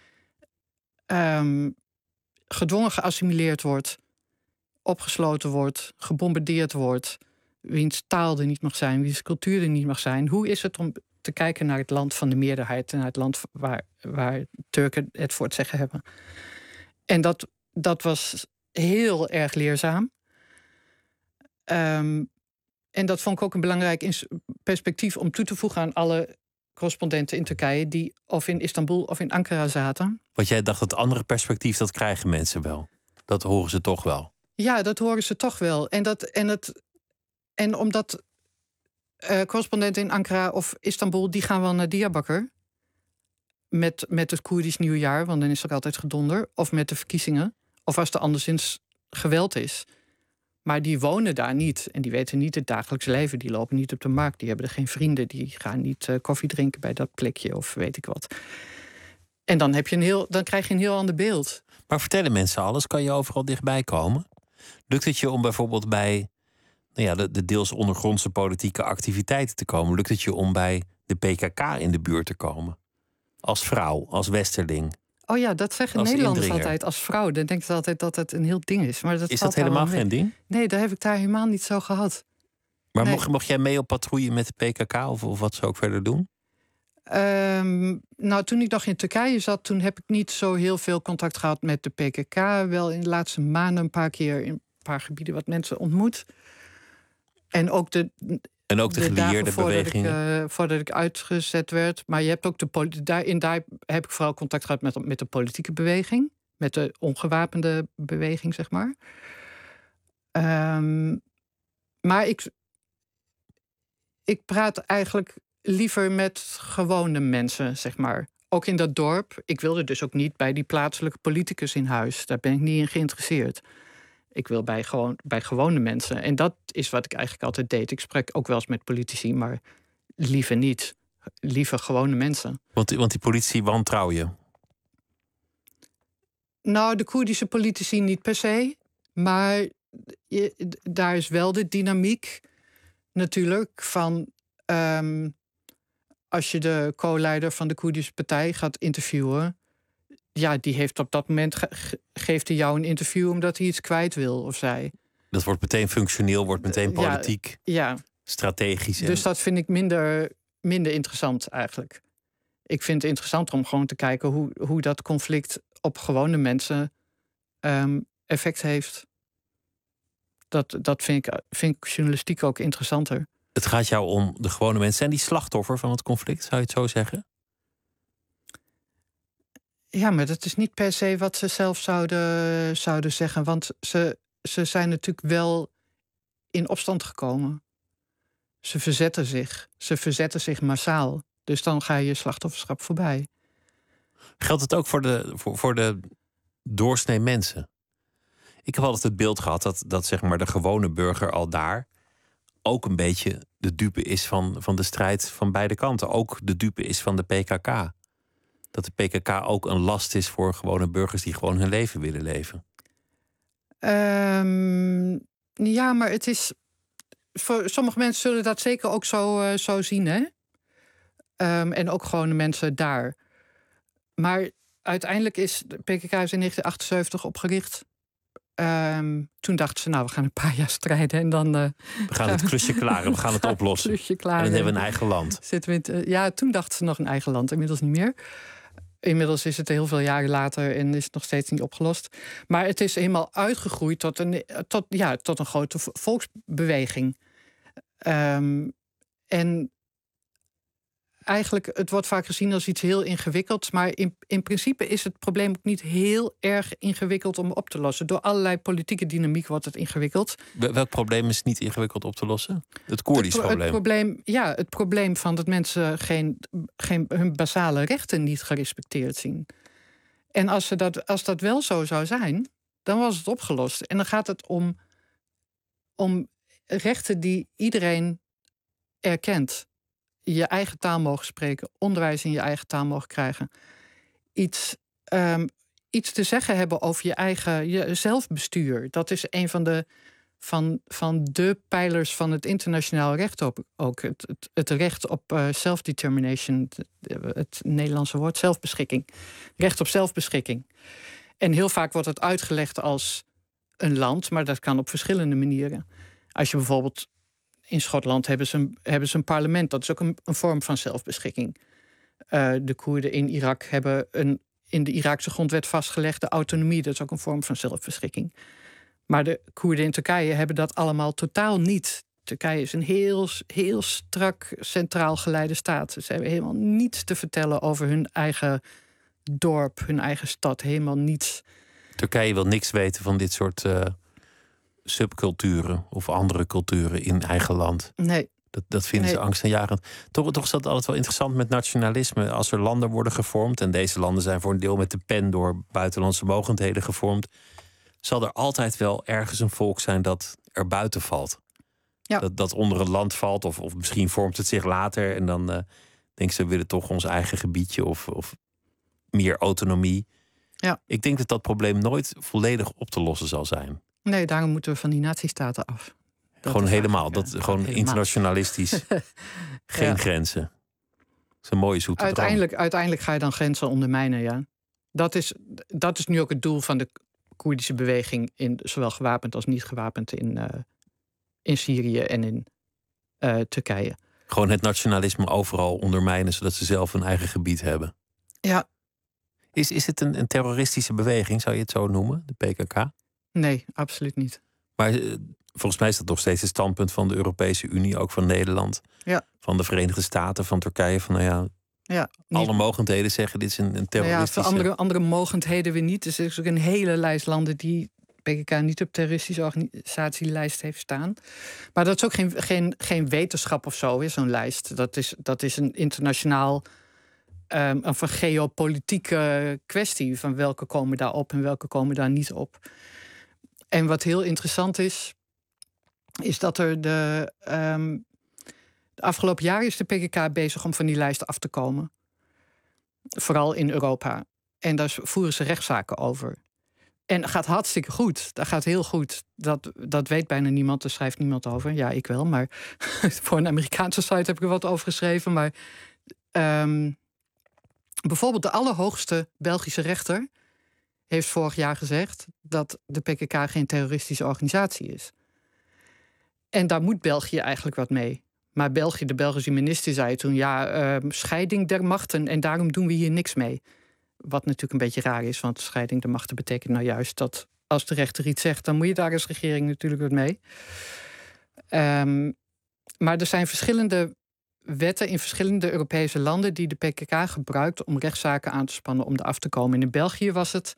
gedwongen geassimileerd wordt, opgesloten wordt, gebombardeerd wordt, wiens taal er niet mag zijn, wiens cultuur er niet mag zijn? Hoe is het om te kijken naar het land van de meerderheid en naar het land waar Turken het voor het zeggen hebben? En dat was heel erg leerzaam. En dat vond ik ook een belangrijk perspectief om toe te voegen aan alle correspondenten in Turkije die of in Istanbul of in Ankara zaten. Want jij dacht, het andere perspectief, dat krijgen mensen wel. Dat horen ze toch wel. Ja, dat horen ze toch wel. En omdat correspondenten in Ankara of Istanbul, die gaan wel naar Diyarbakir met het Koerdisch nieuwjaar, want dan is er altijd gedonder, of met de verkiezingen, of als er anderszins geweld is. Maar die wonen daar niet en die weten niet het dagelijks leven. Die lopen niet op de markt, die hebben er geen vrienden, die gaan niet koffie drinken bij dat plekje of weet ik wat. En dan krijg je een heel ander beeld. Maar vertellen mensen alles? Kan je overal dichtbij komen? Lukt het je om bijvoorbeeld bij de deels ondergrondse politieke activiteiten te komen? Lukt het je om bij de PKK in de buurt te komen? Als vrouw, als westerling? Oh ja, dat zeggen Nederlanders altijd als vrouw. Dan denken ze altijd dat het een heel ding is. Maar is dat helemaal geen ding? Nee, daar heb ik daar helemaal niet zo gehad. Maar nee. Mocht jij mee op patrouille met de PKK of wat ze ook verder doen? Nou, toen ik nog in Turkije zat, toen heb ik niet zo heel veel contact gehad met de PKK. Wel in de laatste maanden een paar keer in een paar gebieden wat mensen ontmoet. En ook de gelieerde bewegingen. Voordat ik uitgezet werd. Maar je hebt ook daar heb ik vooral contact gehad met de politieke beweging. Met de ongewapende beweging, zeg maar. Maar ik praat eigenlijk liever met gewone mensen, zeg maar. Ook in dat dorp. Ik wilde dus ook niet bij die plaatselijke politicus in huis. Daar ben ik niet in geïnteresseerd. Ik wil bij gewone mensen. En dat is wat ik eigenlijk altijd deed. Ik spreek ook wel eens met politici, maar liever niet. Liever gewone mensen. Want die politici wantrouw je? Nou, de Koerdische politici niet per se. Maar daar is wel de dynamiek natuurlijk van als je de co-leider van de Koerdische partij gaat interviewen, ja, die heeft op dat moment geeft hij jou een interview omdat hij iets kwijt wil of zij. Dat wordt meteen functioneel, wordt meteen politiek, strategisch. Dus dat vind ik minder interessant eigenlijk. Ik vind het interessanter om gewoon te kijken hoe dat conflict op gewone mensen effect heeft. Dat vind ik journalistiek ook interessanter. Het gaat jou om de gewone mensen. Zijn die slachtoffer van het conflict, zou je het zo zeggen? Ja, maar dat is niet per se wat ze zelf zouden zeggen. Want ze zijn natuurlijk wel in opstand gekomen. Ze verzetten zich. Ze verzetten zich massaal. Dus dan ga je slachtofferschap voorbij. Geldt het ook voor de doorsnee mensen? Ik heb altijd het beeld gehad dat zeg maar de gewone burger al daar ook een beetje de dupe is van de strijd van beide kanten. Ook de dupe is van de PKK. Dat de PKK ook een last is voor gewone burgers die gewoon hun leven willen leven. Ja, maar het is voor sommige mensen zullen dat zeker ook zo zien, hè? En ook gewone mensen daar. Maar uiteindelijk is de PKK in 1978 opgericht. Toen dachten ze, nou, we gaan een paar jaar strijden en dan we gaan het klusje klaren, we gaan het oplossen. En dan hebben we een eigen land. Toen dachten ze nog een eigen land, inmiddels niet meer. Inmiddels is het heel veel jaren later en is het nog steeds niet opgelost. Maar het is helemaal uitgegroeid tot een grote volksbeweging. eigenlijk, het wordt vaak gezien als iets heel ingewikkelds. Maar in principe is het probleem ook niet heel erg ingewikkeld om op te lossen. Door allerlei politieke dynamiek wordt het ingewikkeld. Welk probleem is niet ingewikkeld op te lossen? Het Koerdisch probleem. Het probleem van dat mensen hun basale rechten niet gerespecteerd zien. En als dat wel zo zou zijn, dan was het opgelost. En dan gaat het om rechten die iedereen erkent. Je eigen taal mogen spreken, onderwijs in je eigen taal mogen krijgen. Iets te zeggen hebben over je zelfbestuur. Dat is een van de pijlers van het internationaal recht ook. Het recht op self-determination, het Nederlandse woord zelfbeschikking. Recht op zelfbeschikking. En heel vaak wordt het uitgelegd als een land, maar dat kan op verschillende manieren. Als je bijvoorbeeld in Schotland hebben ze een parlement, dat is ook een vorm van zelfbeschikking. De Koerden in Irak hebben in de Iraakse grondwet vastgelegde autonomie, dat is ook een vorm van zelfbeschikking. Maar de Koerden in Turkije hebben dat allemaal totaal niet. Turkije is een heel strak centraal geleide staat. Ze hebben helemaal niets te vertellen over hun eigen dorp, hun eigen stad, helemaal niets. Turkije wil niks weten van dit soort subculturen of andere culturen in eigen land. Nee. Dat vinden ze angstaanjagend. Toch is dat altijd wel interessant met nationalisme. Als er landen worden gevormd, en deze landen zijn voor een deel met de pen door buitenlandse mogendheden gevormd, zal er altijd wel ergens een volk zijn dat er buiten valt. Ja. Dat onder een land valt, of misschien vormt het zich later en dan denken ze, we willen toch ons eigen gebiedje of meer autonomie. Ja. Ik denk dat probleem nooit volledig op te lossen zal zijn. Nee, daarom moeten we van die natiestaten af. Gewoon helemaal. Gewoon internationalistisch. Geen grenzen. Dat is een mooie zoete uiteindelijk ga je dan grenzen ondermijnen, ja. Dat is nu ook het doel van de Koerdische beweging, zowel gewapend als niet gewapend in Syrië en in Turkije. Gewoon het nationalisme overal ondermijnen, zodat ze zelf hun eigen gebied hebben. Ja. Is het een terroristische beweging, zou je het zo noemen, de PKK? Nee, absoluut niet. Maar volgens mij is dat nog steeds het standpunt van de Europese Unie, ook van Nederland, van de Verenigde Staten, van Turkije. Van alle mogendheden zeggen dit is een terroristische... Voor andere mogendheden weer niet. Dus er is ook een hele lijst landen die PKK niet op terroristische organisatielijst heeft staan. Maar dat is ook geen wetenschap of zo, zo'n lijst. Dat is een internationaal een geopolitieke kwestie van welke komen daar op en welke komen daar niet op. En wat heel interessant is dat er de afgelopen jaren is de PKK bezig om van die lijsten af te komen. Vooral in Europa. En daar voeren ze rechtszaken over. En dat gaat hartstikke goed. Dat gaat heel goed. Dat weet bijna niemand. Er schrijft niemand over. Ja, ik wel. Maar voor een Amerikaanse site heb ik er wat over geschreven. Maar bijvoorbeeld de allerhoogste Belgische rechter heeft vorig jaar gezegd dat de PKK geen terroristische organisatie is. En daar moet België eigenlijk wat mee. Maar de Belgische minister zei toen, scheiding der machten en daarom doen we hier niks mee. Wat natuurlijk een beetje raar is, want scheiding der machten betekent nou juist dat als de rechter iets zegt, dan moet je daar als regering natuurlijk wat mee. Maar er zijn verschillende wetten in verschillende Europese landen die de PKK gebruikt om rechtszaken aan te spannen om er af te komen. En in België was het...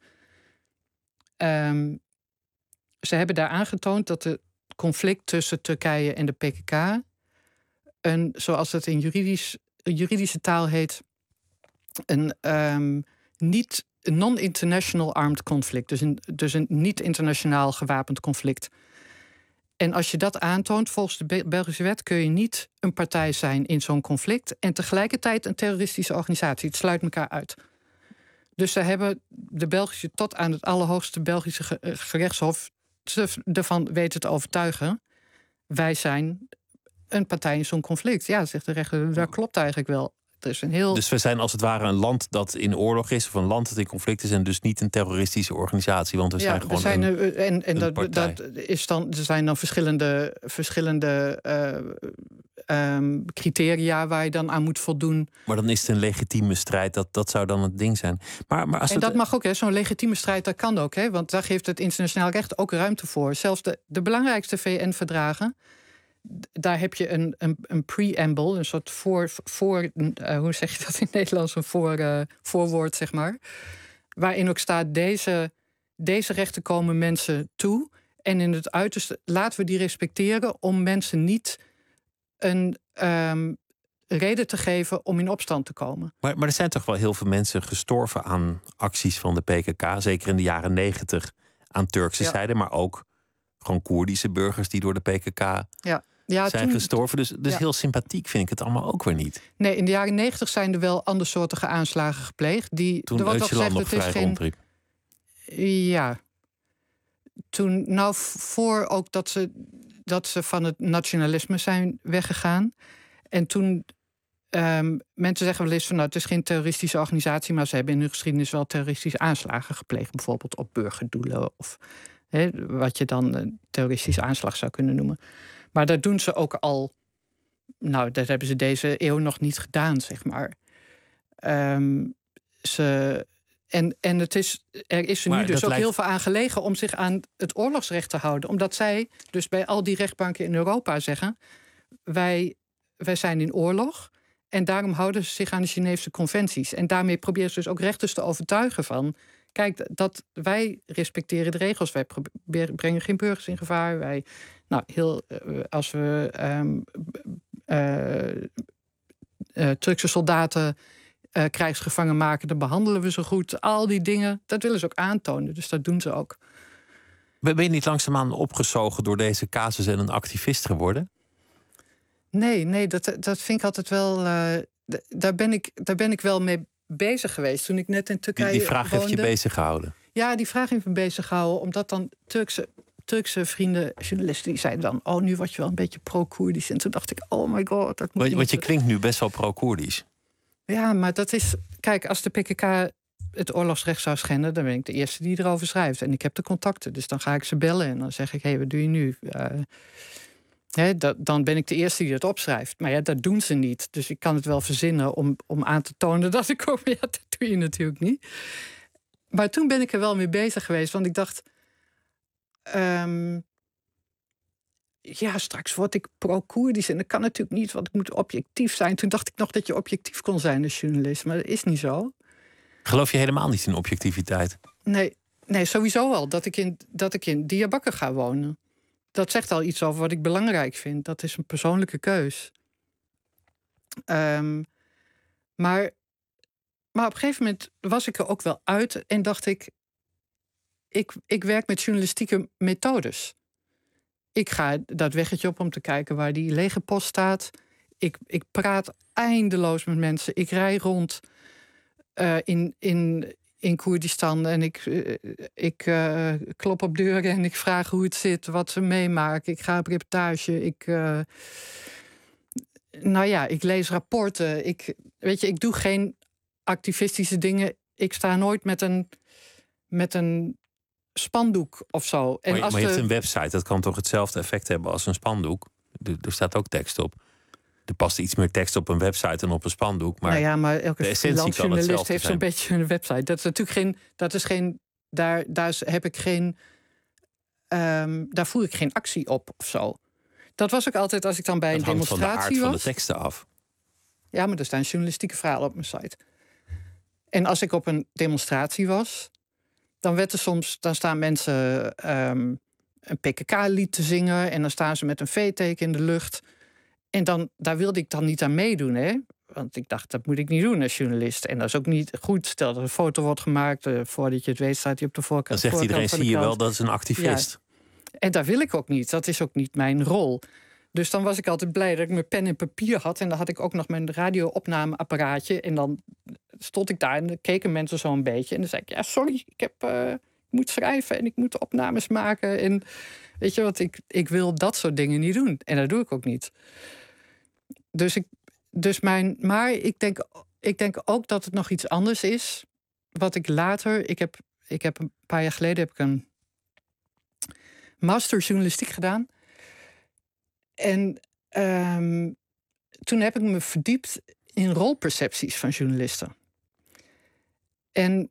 ze hebben daar aangetoond dat het conflict tussen Turkije en de PKK zoals het in juridische taal heet, een non-international armed conflict. Dus een niet-internationaal gewapend conflict. En als je dat aantoont, volgens de Belgische wet kun je niet een partij zijn in zo'n conflict en tegelijkertijd een terroristische organisatie. Het sluit elkaar uit. Dus ze hebben de Belgische tot aan het allerhoogste Belgische gerechtshof ervan weten te overtuigen. Wij zijn een partij in zo'n conflict. Ja, zegt de rechter, dat klopt eigenlijk wel. Dus we zijn als het ware een land dat in oorlog is, of een land dat in conflict is, en dus niet een terroristische organisatie, want we zijn gewoon een partij. Er zijn dan verschillende criteria waar je dan aan moet voldoen. Maar dan is het een legitieme strijd. Dat zou dan het ding zijn. Maar als dat mag ook, zo'n legitieme strijd, dat kan ook. Want daar geeft het internationaal recht ook ruimte voor. Zelfs de belangrijkste VN-verdragen daar heb je een preamble, een soort hoe zeg je dat in het Nederlands? Een voorwoord, zeg maar. Waarin ook staat, deze rechten komen mensen toe. En in het uiterste laten we die respecteren om mensen niet een reden te geven om in opstand te komen. Maar er zijn toch wel heel veel mensen gestorven aan acties van de PKK. Zeker in de jaren 90 aan Turkse zijde. Maar ook gewoon Koerdische burgers die door de PKK zijn gestorven. Dus heel sympathiek vind ik het allemaal ook weer niet. Nee, in de jaren 90 zijn er wel andersoortige aanslagen gepleegd. Toen Öcalan nog vrij rondriep. Ja. Toen, voor ook dat ze van het nationalisme zijn weggegaan. En toen, mensen zeggen wel eens van, het is geen terroristische organisatie, maar ze hebben in hun geschiedenis wel terroristische aanslagen gepleegd. Bijvoorbeeld op burgerdoelen of wat je dan een terroristische aanslag zou kunnen noemen. Maar dat doen ze ook al, dat hebben ze deze eeuw nog niet gedaan, zeg maar. Er is er nu dus ook heel veel aan gelegen om zich aan het oorlogsrecht te houden. Omdat zij dus bij al die rechtbanken in Europa zeggen, wij zijn in oorlog en daarom houden ze zich aan de Geneefse conventies. En daarmee proberen ze dus ook rechters te overtuigen van, kijk, dat wij respecteren de regels. Wij brengen geen burgers in gevaar. Als we Turkse soldaten krijgsgevangen maken, dan behandelen we ze goed. Al die dingen, dat willen ze ook aantonen. Dus dat doen ze ook. Ben je niet langzaamaan opgezogen door deze casus en een activist geworden? Nee, dat vind ik altijd wel. Daar ben ik wel mee bezig geweest. Toen ik net in Turkije Die vraag woonde, heeft je bezig gehouden? Ja, die vraag heeft me bezig gehouden. Omdat dan Turkse vrienden, journalisten, die zeiden dan, nu word je wel een beetje pro-Koerdisch. En toen dacht ik, oh my god. Dat moet want je klinkt nu best wel pro-Koerdisch. Ja, maar dat is, kijk, als de PKK het oorlogsrecht zou schenden, dan ben ik de eerste die erover schrijft. En ik heb de contacten, dus dan ga ik ze bellen en dan zeg ik, wat doe je nu? Dan ben ik de eerste die het opschrijft. Maar dat doen ze niet. Dus ik kan het wel verzinnen om aan te tonen dat ik ook, dat doe je natuurlijk niet. Maar toen ben ik er wel mee bezig geweest, want ik dacht, straks word ik pro-Koerdisch en dat kan natuurlijk niet, want ik moet objectief zijn. Toen dacht ik nog dat je objectief kon zijn als journalist, maar dat is niet zo. Geloof je helemaal niet in objectiviteit? Nee, sowieso wel. Dat ik in Diyarbakir ga wonen. Dat zegt al iets over wat ik belangrijk vind. Dat is een persoonlijke keus. Maar op een gegeven moment was ik er ook wel uit en dacht ik werk met journalistieke methodes. Ik ga dat weggetje op om te kijken waar die legerpost staat. Ik praat eindeloos met mensen. Ik rij rond in Koerdistan en ik klop op deuren en ik vraag hoe het zit, wat ze meemaken. Ik ga op reportage. Ik lees rapporten. Ik doe geen activistische dingen. Ik sta nooit met een spandoek of zo. Maar je hebt een website, dat kan toch hetzelfde effect hebben als een spandoek? Er staat ook tekst op. Er past iets meer tekst op een website dan op een spandoek. Maar, maar elke freelance journalist heeft zo'n zijn. beetje een website. Dat is natuurlijk daar voer ik geen actie op of zo. Dat was ook altijd als ik dan bij een demonstratie was. Dat hangt van de aard van de teksten af. Ja, maar er staan journalistieke verhalen op mijn site. En als ik op een demonstratie was, dan staan mensen een PKK-lied te zingen en dan staan ze met een V-teken in de lucht. En daar wilde ik dan niet aan meedoen, hè? Want ik dacht, dat moet ik niet doen als journalist. En dat is ook niet goed. Stel dat er een foto wordt gemaakt, voordat je het weet staat hij op de voorkant. Dan zegt iedereen, zie je wel, dat is een activist. Ja. En dat wil ik ook niet. Dat is ook niet mijn rol. Dus dan was ik altijd blij dat ik mijn pen en papier had. En dan had ik ook nog mijn radio-opnameapparaatje. En dan stond ik daar en dan keken mensen zo een beetje. En dan zei ik, sorry, ik moet schrijven en ik moet opnames maken. En weet je wat, ik wil dat soort dingen niet doen. En dat doe ik ook niet. Maar ik denk ook dat het nog iets anders is. Wat ik later... Ik heb een paar jaar geleden een master journalistiek gedaan. En toen heb ik me verdiept in rolpercepties van journalisten. En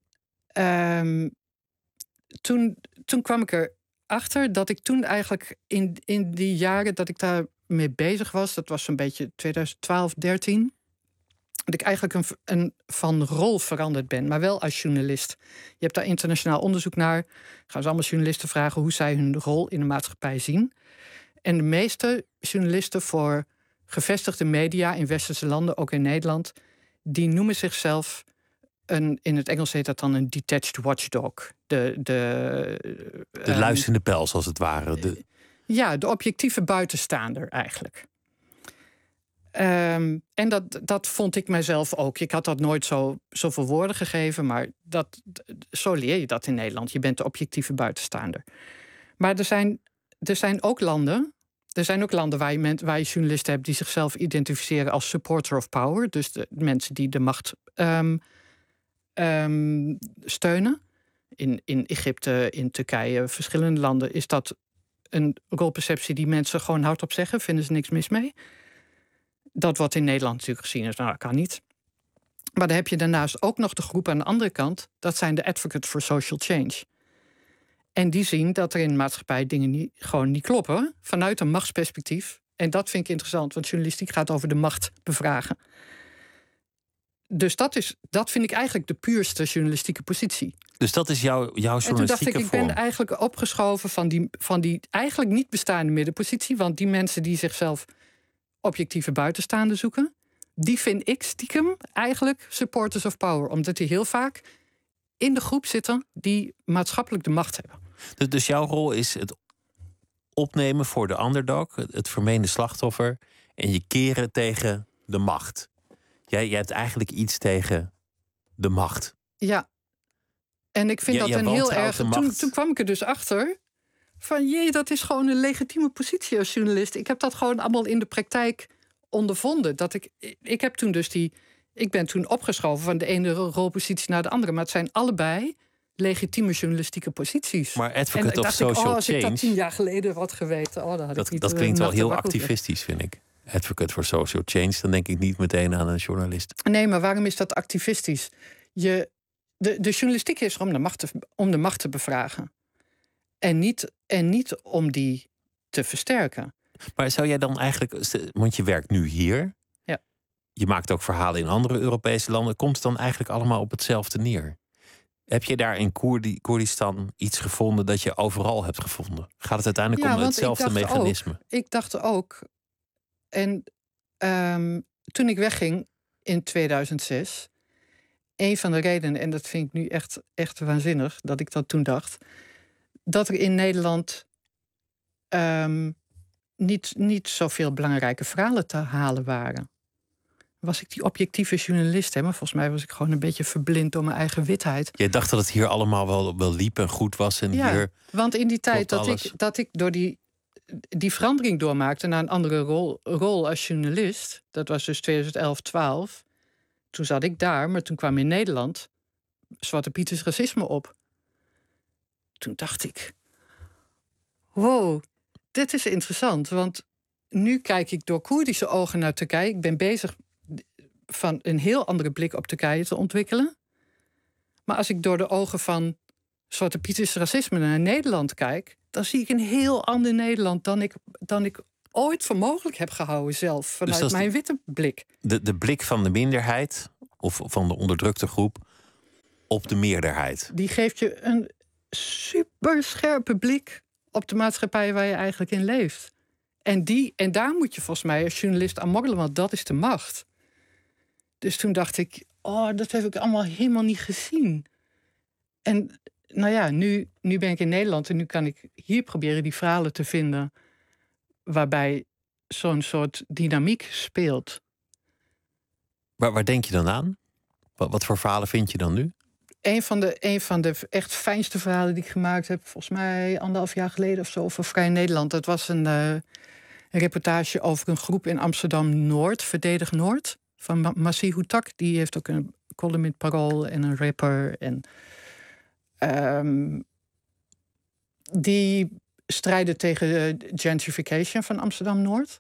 toen kwam ik erachter dat ik toen eigenlijk in die jaren dat ik daar mee bezig was, dat was zo'n beetje 2012, 13... dat ik eigenlijk van rol veranderd ben, maar wel als journalist. Je hebt daar internationaal onderzoek naar. Gaan ze allemaal journalisten vragen hoe zij hun rol in de maatschappij zien. En de meeste journalisten voor gevestigde media in westerse landen, ook in Nederland, die noemen zichzelf in het Engels heet dat dan een detached watchdog. De luisterende pels, als het ware. Ja, de objectieve buitenstaander eigenlijk. En dat vond ik mijzelf ook. Ik had dat nooit zoveel woorden gegeven, maar zo leer je dat in Nederland. Je bent de objectieve buitenstaander. Maar er zijn ook landen waar je journalisten hebt die zichzelf identificeren als supporter of power. Dus de mensen die de macht steunen. In Egypte, in Turkije, verschillende landen is dat een rolperceptie die mensen gewoon hardop zeggen. Vinden ze niks mis mee. Dat wordt in Nederland natuurlijk gezien als, dat kan niet. Maar dan heb je daarnaast ook nog de groep aan de andere kant. Dat zijn de Advocates for Social Change. En die zien dat er in de maatschappij dingen gewoon niet kloppen. Vanuit een machtsperspectief. En dat vind ik interessant, want journalistiek gaat over de macht bevragen. Dus dat vind ik eigenlijk de puurste journalistieke positie. Dus dat is jouw journalistieke vorm? En toen dacht ik ben eigenlijk opgeschoven van die eigenlijk niet bestaande middenpositie. Want die mensen die zichzelf objectieve buitenstaanden zoeken, die vind ik stiekem eigenlijk supporters of power. Omdat die heel vaak in de groep zitten die maatschappelijk de macht hebben. Dus jouw rol is het opnemen voor de underdog, het vermeende slachtoffer, en je keren tegen de macht. Jij hebt eigenlijk iets tegen de macht. Ja. En ik vind dat een heel erg. Toen kwam ik er dus achter van dat is gewoon een legitieme positie als journalist. Ik heb dat gewoon allemaal in de praktijk ondervonden. Ik heb toen dus ik ben toen opgeschoven van de ene rolpositie naar de andere. Maar het zijn allebei legitieme journalistieke posities. Maar Advocate of Social Change, als ik dat 10 jaar geleden had geweten, dan had ik niet. Dat klinkt wel heel activistisch, vind ik. Advocate for Social Change, dan denk ik niet meteen aan een journalist. Nee, maar waarom is dat activistisch? De journalistiek is om de macht te bevragen. En niet om die te versterken. Maar zou jij dan eigenlijk, want je werkt nu hier. Ja. Je maakt ook verhalen in andere Europese landen. Komt het dan eigenlijk allemaal op hetzelfde neer? Heb je daar in Koerdistan iets gevonden dat je overal hebt gevonden? Gaat het uiteindelijk om hetzelfde mechanisme? Ik dacht ook. En toen ik wegging in 2006, een van de redenen, en dat vind ik nu echt waanzinnig dat ik dat toen dacht, dat er in Nederland niet zoveel belangrijke verhalen te halen waren. Was ik die objectieve journalist, maar volgens mij was ik gewoon een beetje verblind door mijn eigen witheid. Jij dacht dat het hier allemaal wel liep en goed was en hier. Want in die tijd dat ik door die verandering doormaakte naar een andere rol als journalist, dat was dus 2011, 12. Toen zat ik daar, maar toen kwam in Nederland Zwarte Pieters racisme op. Toen dacht ik, wow, dit is interessant. Want nu kijk ik door Koerdische ogen naar Turkije. Ik ben bezig van een heel andere blik op Turkije te ontwikkelen. Maar als ik door de ogen van Zwarte Pieters racisme naar Nederland kijk, dan zie ik een heel ander Nederland dan ik ooit voor mogelijk heb gehouden zelf. Vanuit dus mijn witte blik. De blik van de minderheid of van de onderdrukte groep op de meerderheid. Die geeft je een super scherpe blik op de maatschappij waar je eigenlijk in leeft. En daar moet je volgens mij als journalist aan morrelen, want dat is de macht. Dus toen dacht ik, dat heb ik allemaal helemaal niet gezien. En nou ja, nu ben ik in Nederland en nu kan ik hier proberen die verhalen te vinden waarbij zo'n soort dynamiek speelt. Waar denk je dan aan? Wat voor verhalen vind je dan nu? Een van de echt fijnste verhalen die ik gemaakt heb, volgens mij 1,5 jaar geleden of zo, voor Vrij Nederland. Dat was een reportage over een groep in Amsterdam-Noord, Verdedig Noord, van Masih Houtak. Die heeft ook een column in het Parool en een rapper. En die strijden tegen de gentrification van Amsterdam-Noord.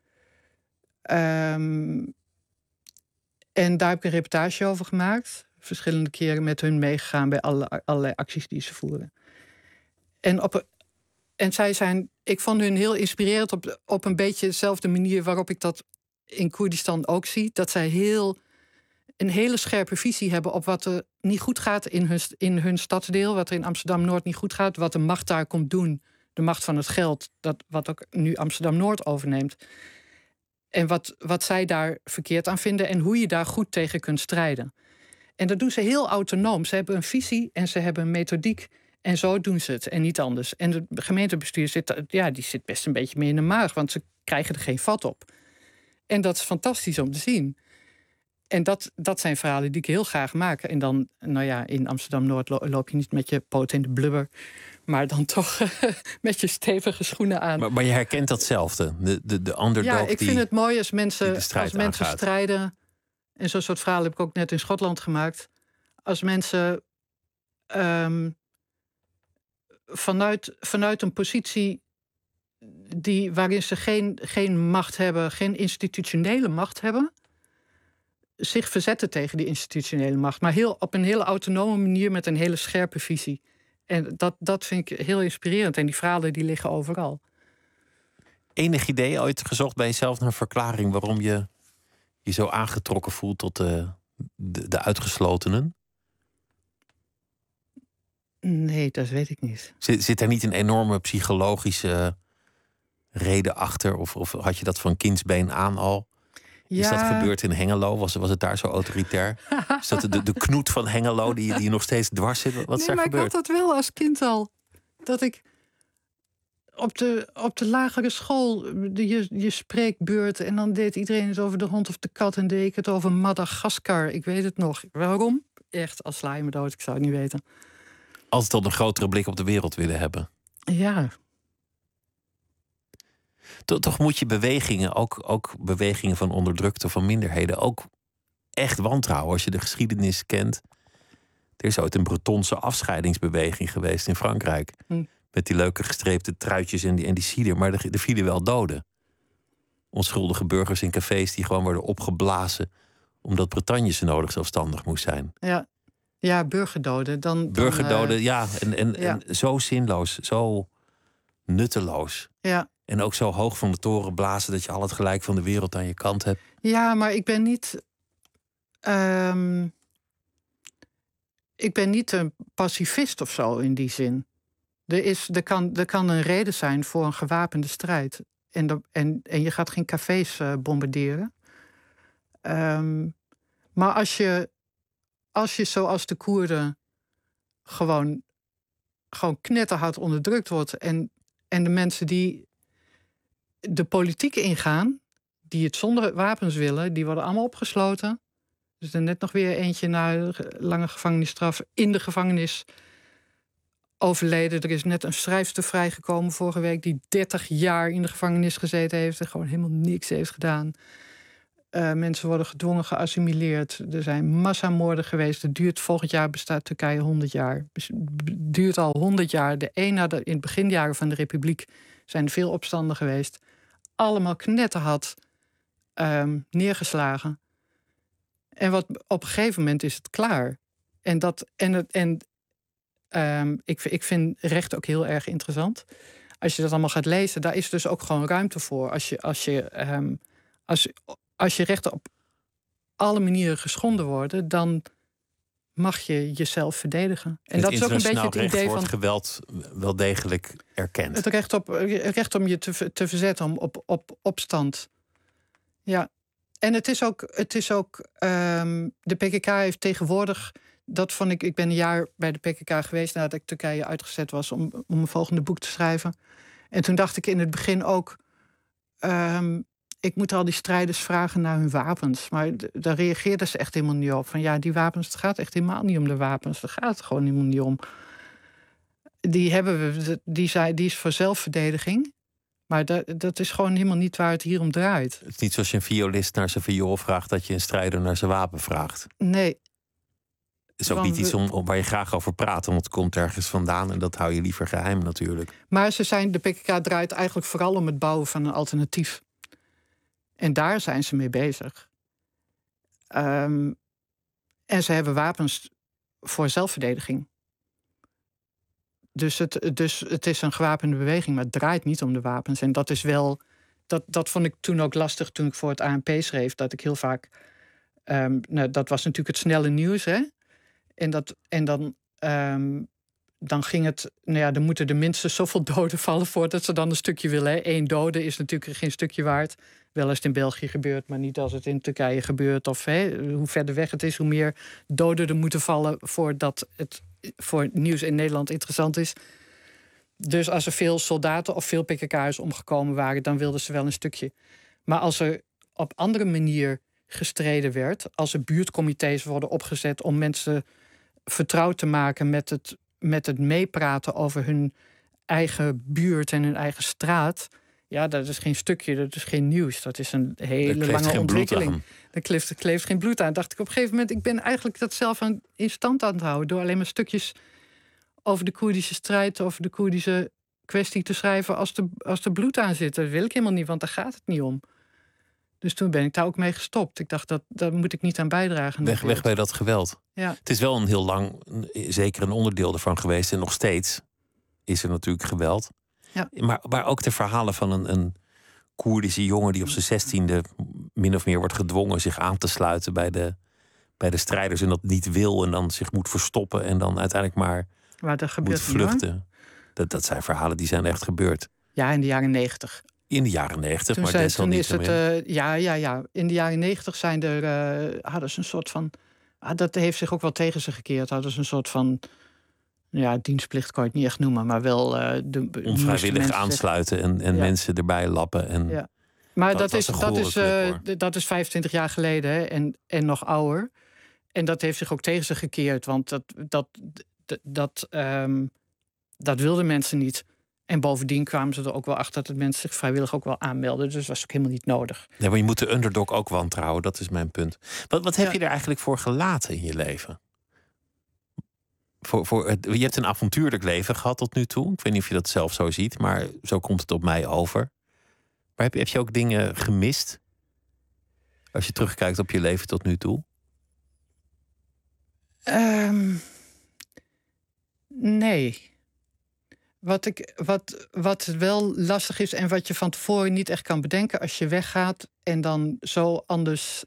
En daar heb ik een reportage over gemaakt. Verschillende keren met hun meegegaan bij allerlei acties die ze voeren. En ik vond hun heel inspirerend op een beetje dezelfde manier waarop ik dat in Koerdistan ook zie. Dat zij een hele scherpe visie hebben op wat er niet goed gaat in hun stadsdeel. Wat er in Amsterdam-Noord niet goed gaat. Wat de macht daar komt doen. De macht van het geld. Wat ook nu Amsterdam-Noord overneemt. En wat zij daar verkeerd aan vinden. En hoe je daar goed tegen kunt strijden. En dat doen ze heel autonoom. Ze hebben een visie en ze hebben een methodiek. En zo doen ze het en niet anders. En het gemeentebestuur zit best een beetje mee in de maag. Want ze krijgen er geen vat op. En dat is fantastisch om te zien. En dat zijn verhalen die ik heel graag maak. En dan, in Amsterdam-Noord loop je niet met je poot in de blubber. Maar dan toch met je stevige schoenen aan. Maar je herkent datzelfde, de underdog. Ja, ik vind het mooi als mensen strijden. En zo'n soort verhaal heb ik ook net in Schotland gemaakt. Als mensen vanuit een positie waarin ze geen macht hebben, geen institutionele macht hebben, zich verzetten tegen die institutionele macht. Maar op een hele autonome manier met een hele scherpe visie. En dat vind ik heel inspirerend. En die verhalen die liggen overal. Enig idee ooit gezocht bij jezelf naar een verklaring waarom je je zo aangetrokken voelt tot de uitgeslotenen? Nee, dat weet ik niet. Zit daar niet een enorme psychologische reden achter? Of had je dat van kindsbeen aan al? Ja. Is dat gebeurd in Hengelo? Was het daar zo autoritair? Is dat de knoet van Hengelo die nog steeds dwars zit? Wat is daar gebeurd? Ik had dat wel als kind al. Dat ik op de lagere school, je spreekbeurt, en dan deed iedereen het over de hond of de kat en deed ik het over Madagaskar. Ik weet het nog. Waarom? Echt, als sla je me dood, ik zou het niet weten. Altijd al een grotere blik op de wereld willen hebben. Ja. Toch moet je bewegingen, ook bewegingen van onderdrukte, van minderheden, ook echt wantrouwen als je de geschiedenis kent. Er is ooit een Bretonse afscheidingsbeweging geweest in Frankrijk. Met die leuke gestreepte truitjes en die cider. Maar er vielen wel doden. Onschuldige burgers in cafés die gewoon worden opgeblazen omdat Bretagne zo nodig zelfstandig moest zijn. Ja, burgerdoden. Burgerdoden, ja. En zo zinloos, zo nutteloos. Ja. En ook zo hoog van de toren blazen dat je al het gelijk van de wereld aan je kant hebt. Ja, maar ik ben niet... ik ben niet een pacifist of zo in die zin. Er kan een reden zijn voor een gewapende strijd. En je gaat geen cafés bombarderen. Maar als je zoals de Koerden gewoon knetterhard onderdrukt wordt... en de mensen die de politiek ingaan, die het zonder wapens willen, die worden allemaal opgesloten. Dus er net nog weer eentje na een lange gevangenisstraf in de gevangenis overleden. Er is net een schrijfster vrijgekomen vorige week die 30 jaar in de gevangenis gezeten heeft en gewoon helemaal niks heeft gedaan. Mensen worden gedwongen geassimileerd. Er zijn massamoorden geweest. Volgend jaar bestaat Turkije 100 jaar. Het duurt al 100 jaar. In het beginjaren van de Republiek zijn er veel opstanden geweest. Allemaal knetterhard neergeslagen. En op een gegeven moment is het klaar. Ik vind recht ook heel erg interessant. Als je dat allemaal gaat lezen, daar is dus ook gewoon ruimte voor. Als je rechten op alle manieren geschonden worden, dan mag je jezelf verdedigen. En dat is ook een beetje het idee van geweld wel degelijk erkend. Het recht om je te verzetten, op opstand. Ja. En het is ook de PKK heeft tegenwoordig, dat vond ik ben een jaar bij de PKK geweest nadat ik Turkije uitgezet was om een volgende boek te schrijven. En toen dacht ik in het begin ook, ik moet al die strijders vragen naar hun wapens. Maar daar reageerden ze echt helemaal niet op. Van ja, die wapens, het gaat echt helemaal niet om de wapens. Daar gaat het gewoon helemaal niet om. Die is voor zelfverdediging. Maar dat is gewoon helemaal niet waar het hier om draait. Het is niet zoals je een violist naar zijn viool vraagt, dat je een strijder naar zijn wapen vraagt. Nee. Het is ook niet iets waar je graag over praat, want het komt ergens vandaan en dat hou je liever geheim natuurlijk. Maar de PKK draait eigenlijk vooral om het bouwen van een alternatief. En daar zijn ze mee bezig. En ze hebben wapens voor zelfverdediging. Dus het is een gewapende beweging, maar het draait niet om de wapens. En dat is wel... Dat vond ik toen ook lastig toen ik voor het ANP schreef. Dat ik heel vaak... dat was natuurlijk het snelle nieuws, hè? Dan ging het... er moeten er minstens zoveel doden vallen voordat ze dan een stukje willen. Hè? 1 dode is natuurlijk geen stukje waard. Wel als het in België gebeurt, maar niet als het in Turkije gebeurt. Of hoe verder weg het is, hoe meer doden er moeten vallen voordat het voor nieuws in Nederland interessant is. Dus als er veel soldaten of veel PKK'ers omgekomen waren, dan wilden ze wel een stukje. Maar als er op andere manier gestreden werd, als er buurtcomité's worden opgezet om mensen vertrouwd te maken met het meepraten over hun eigen buurt en hun eigen straat. Ja, dat is geen stukje, dat is geen nieuws. Dat is een hele lange ontwikkeling. Er kleeft geen bloed aan. Dacht ik op een gegeven moment, ik ben eigenlijk dat zelf in stand aan het houden door alleen maar stukjes over de Koerdische strijd, over de Koerdische kwestie te schrijven als er bloed aan zit. Dat wil ik helemaal niet, want daar gaat het niet om. Dus toen ben ik daar ook mee gestopt. Ik dacht, daar moet ik niet aan bijdragen. Weg bij dat geweld. Ja. Het is wel een heel lang, zeker een onderdeel ervan geweest. En nog steeds is er natuurlijk geweld. Ja. Maar ook de verhalen van een Koerdische jongen die op zijn 16e min of meer wordt gedwongen zich aan te sluiten bij de strijders en dat niet wil en dan zich moet verstoppen en dan uiteindelijk maar moet vluchten. Dat zijn verhalen die zijn echt gebeurd. Ja, in de jaren 90. In de jaren 90, toen maar toen is het. ja. In de jaren 90 zijn hadden ze een soort van. Dat heeft zich ook wel tegen ze gekeerd. Hadden ze een soort van. Ja, dienstplicht kan je het niet echt noemen, maar wel onvrijwillig aansluiten en mensen erbij lappen. En ja. Maar dat is 25 jaar geleden, hè, en nog ouder. En dat heeft zich ook tegen ze gekeerd, want dat wilden mensen niet. En bovendien kwamen ze er ook wel achter dat mensen zich vrijwillig ook wel aanmelden. Dus dat was ook helemaal niet nodig. Nee, maar je moet de underdog ook wantrouwen, dat is mijn punt. Wat heb je er eigenlijk voor gelaten in je leven? Je hebt een avontuurlijk leven gehad tot nu toe. Ik weet niet of je dat zelf zo ziet, maar zo komt het op mij over. Maar heb je ook dingen gemist? Als je terugkijkt op je leven tot nu toe? Nee. Wat wel lastig is en wat je van tevoren niet echt kan bedenken als je weggaat en dan zo anders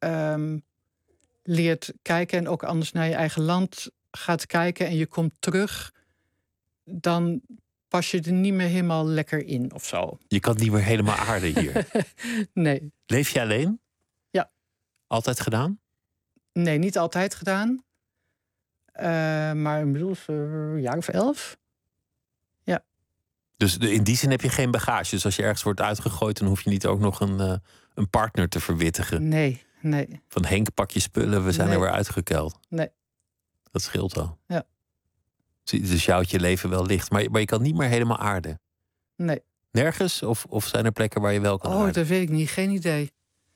leert kijken en ook anders naar je eigen land gaat kijken en je komt terug, dan pas je er niet meer helemaal lekker in of zo. Je kan niet meer helemaal aarden hier. Nee. Leef je alleen? Ja. Altijd gedaan? Nee, niet altijd gedaan. Maar inmiddels een jaar of 11. Ja. Dus in die zin heb je geen bagage. Dus als je ergens wordt uitgegooid, dan hoef je niet ook nog een partner te verwittigen. Nee. Van Henk, pak je spullen, we zijn er weer uitgekeld. Nee. Dat scheelt wel. Ja. Dus je houdt je leven wel licht. Maar je kan niet meer helemaal aarden. Nee. Nergens? Of zijn er plekken waar je wel kan aarden? Dat weet ik niet. Geen idee.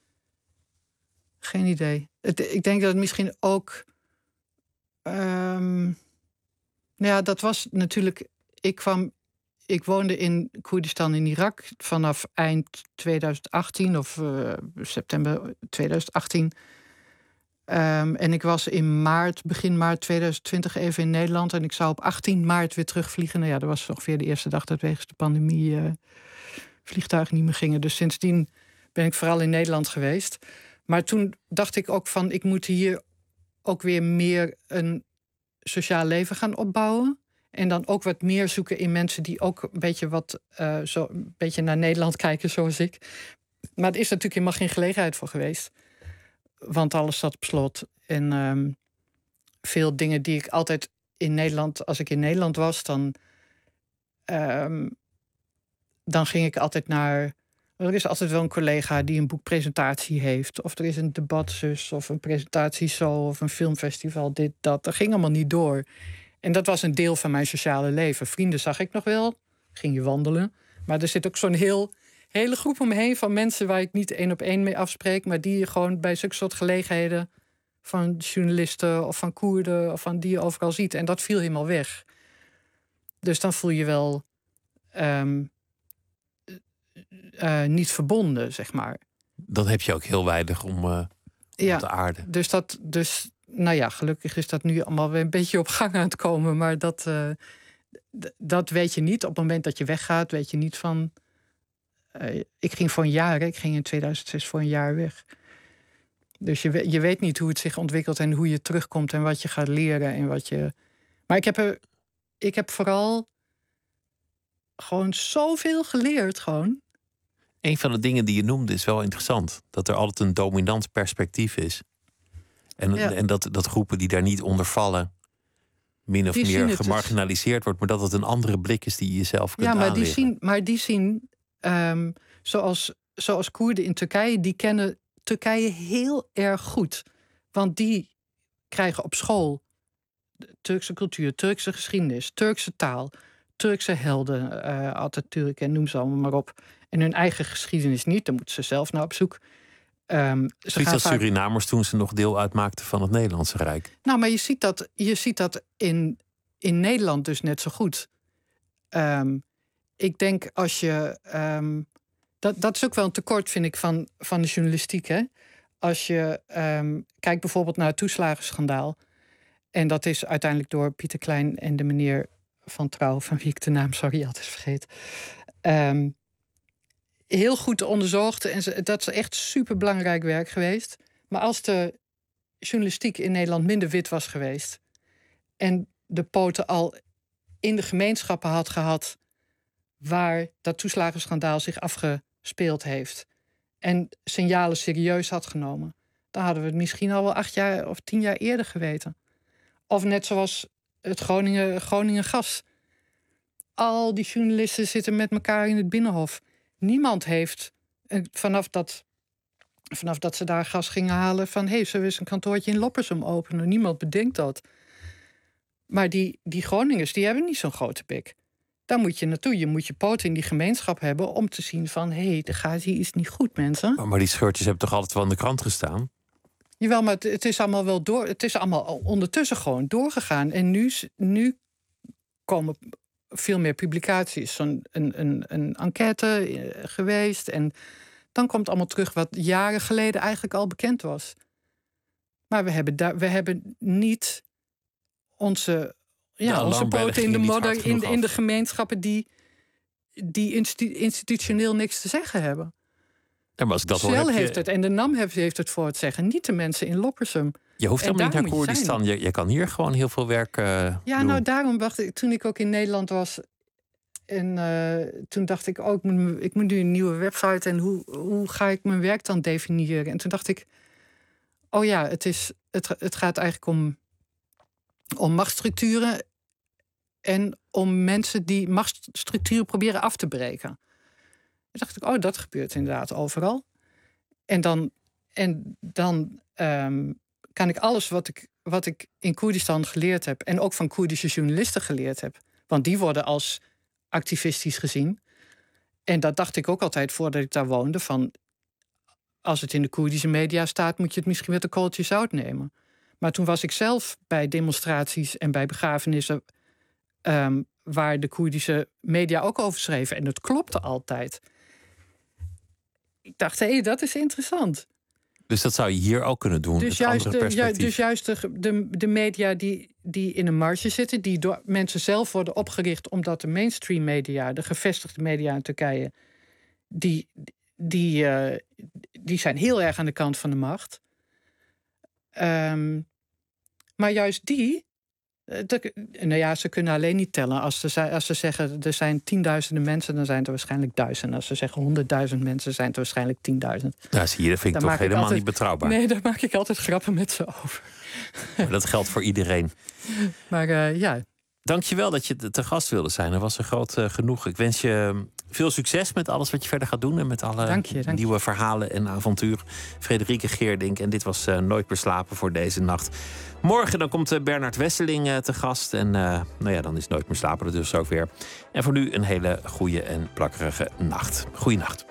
Geen idee. Ik denk dat het misschien ook... dat was natuurlijk... Ik woonde in Koerdistan in Irak vanaf eind 2018 of september 2018. En ik was in begin maart 2020 even in Nederland. En ik zou op 18 maart weer terugvliegen. Nou ja, dat was ongeveer de eerste dag dat wegens de pandemie vliegtuigen niet meer gingen. Dus sindsdien ben ik vooral in Nederland geweest. Maar toen dacht ik ook van, ik moet hier ook weer meer een sociaal leven gaan opbouwen. En dan ook wat meer zoeken in mensen die ook een beetje naar Nederland kijken, zoals ik. Maar er is natuurlijk helemaal geen gelegenheid voor geweest. Want alles zat op slot. En veel dingen die ik altijd in Nederland... Als ik in Nederland was, dan ging ik altijd naar... Er is altijd wel een collega die een boekpresentatie heeft. Of er is een debatzus of een presentatie zo. Of een filmfestival, dit, dat. Dat ging allemaal niet door. En dat was een deel van mijn sociale leven. Vrienden zag ik nog wel. Ging je wandelen. Maar er zit ook zo'n hele groep om me heen van mensen waar ik niet 1 op 1 mee afspreek, maar die je gewoon bij zulke soort gelegenheden van journalisten of van Koerden of van die je overal ziet. En dat viel helemaal weg. Dus dan voel je wel niet verbonden, zeg maar. Dan heb je ook heel weinig om te aarden. Dus nou ja, gelukkig is dat nu allemaal weer een beetje op gang aan het komen. Maar dat weet je niet. Op het moment dat je weggaat, weet je niet van... ik ging voor een jaar, ik ging in 2006 voor een jaar weg. Dus je weet niet hoe het zich ontwikkelt en hoe je terugkomt en wat je gaat leren en wat je... Maar ik heb vooral gewoon zoveel geleerd gewoon. Een van de dingen die je noemde is wel interessant. Dat er altijd een dominant perspectief is. En dat groepen die daar niet onder vallen... min of meer gemarginaliseerd wordt... maar dat het een andere blik is die je jezelf kunt aanleggen. Maar die zien zoals Koerden in Turkije... die kennen Turkije heel erg goed. Want die krijgen op school... Turkse cultuur, Turkse geschiedenis, Turkse taal... Turkse helden, Atatürk en noem ze allemaal maar op... En hun eigen geschiedenis niet, dan moeten ze zelf naar op zoek. Zoiets als Surinamers toen ze nog deel uitmaakten van het Nederlandse Rijk. Nou, maar je ziet dat in Nederland dus net zo goed. Ik denk als je... dat is ook wel een tekort, vind ik, van de journalistiek. Hè? Als je kijkt bijvoorbeeld naar het toeslagenschandaal... en dat is uiteindelijk door Pieter Klein en de meneer van Trouw... van wie ik de naam, sorry, altijd vergeet... heel goed onderzocht. En dat is echt superbelangrijk werk geweest. Maar als de journalistiek in Nederland minder wit was geweest... en de poten al in de gemeenschappen had gehad... waar dat toeslagenschandaal zich afgespeeld heeft... en signalen serieus had genomen... dan hadden we het misschien al wel 8 jaar of 10 jaar eerder geweten. Of net zoals het Groningen gas. Al die journalisten zitten met elkaar in het Binnenhof... Niemand heeft, vanaf dat ze daar gas gingen halen... van zullen we eens een kantoortje in Loppersum openen? Niemand bedenkt dat. Maar die Groningers, die hebben niet zo'n grote bek. Daar moet je naartoe. Je moet je poten in die gemeenschap hebben... om te zien van, er gaat hier iets niet goed, mensen. Maar die scheurtjes hebben toch altijd wel in de krant gestaan? Jawel, maar het is allemaal wel door. Het is allemaal ondertussen gewoon doorgegaan. En nu komen... veel meer publicaties, een enquête geweest. En dan komt allemaal terug wat jaren geleden eigenlijk al bekend was. Maar we hebben niet onze poten in de modder... in de gemeenschappen die institutioneel niks te zeggen hebben. Ja, maar als ik dat hoor, heeft het en de NAM heeft het voor het zeggen. Niet de mensen in Loppersum. Je hoeft helemaal niet naar Koerdistan. Je kan hier gewoon heel veel werk doen. Nou daarom dacht ik, toen ik ook in Nederland was... en toen dacht ik, ik moet nu een nieuwe website... en hoe ga ik mijn werk dan definiëren? En toen dacht ik, het gaat eigenlijk om machtsstructuren... en om mensen die machtsstructuren proberen af te breken. Toen dacht ik, dat gebeurt inderdaad overal. En dan kan ik alles wat ik in Koerdistan geleerd heb... en ook van Koerdische journalisten geleerd heb... want die worden als activistisch gezien. En dat dacht ik ook altijd voordat ik daar woonde... van als het in de Koerdische media staat... moet je het misschien met een korreltje zout nemen. Maar toen was ik zelf bij demonstraties en bij begrafenissen... waar de Koerdische media ook over schreven. En dat klopte altijd. Ik dacht, dat is interessant. Dus dat zou je hier ook kunnen doen, dus juist de media die in een marge zitten... die door mensen zelf worden opgericht... omdat de mainstream media, de gevestigde media in Turkije... die zijn heel erg aan de kant van de macht. Maar juist die... ze kunnen alleen niet tellen. Als ze zeggen er zijn 10.000 mensen, dan zijn het er waarschijnlijk 1000. Als ze zeggen 100.000 mensen, zijn het er waarschijnlijk 10.000. Nou, zie je, dat vind ik toch helemaal niet betrouwbaar. Nee, daar maak ik altijd grappen met ze over. Maar dat geldt voor iedereen. Maar Dank je wel dat je te gast wilde zijn. Dat was een groot genoeg. Ik wens je veel succes met alles wat je verder gaat doen... en met alle nieuwe verhalen en avonturen. Frederike Geerdink. En dit was Nooit meer slapen voor deze nacht. Morgen dan komt Bernard Wesseling te gast. En dan is Nooit meer slapen er dus ook weer. En voor nu een hele goede en plakkerige nacht. Goeienacht.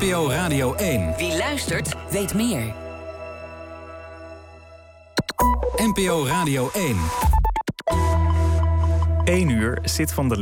NPO Radio 1. Wie luistert, weet meer. NPO Radio 1. 1 uur, Sid van der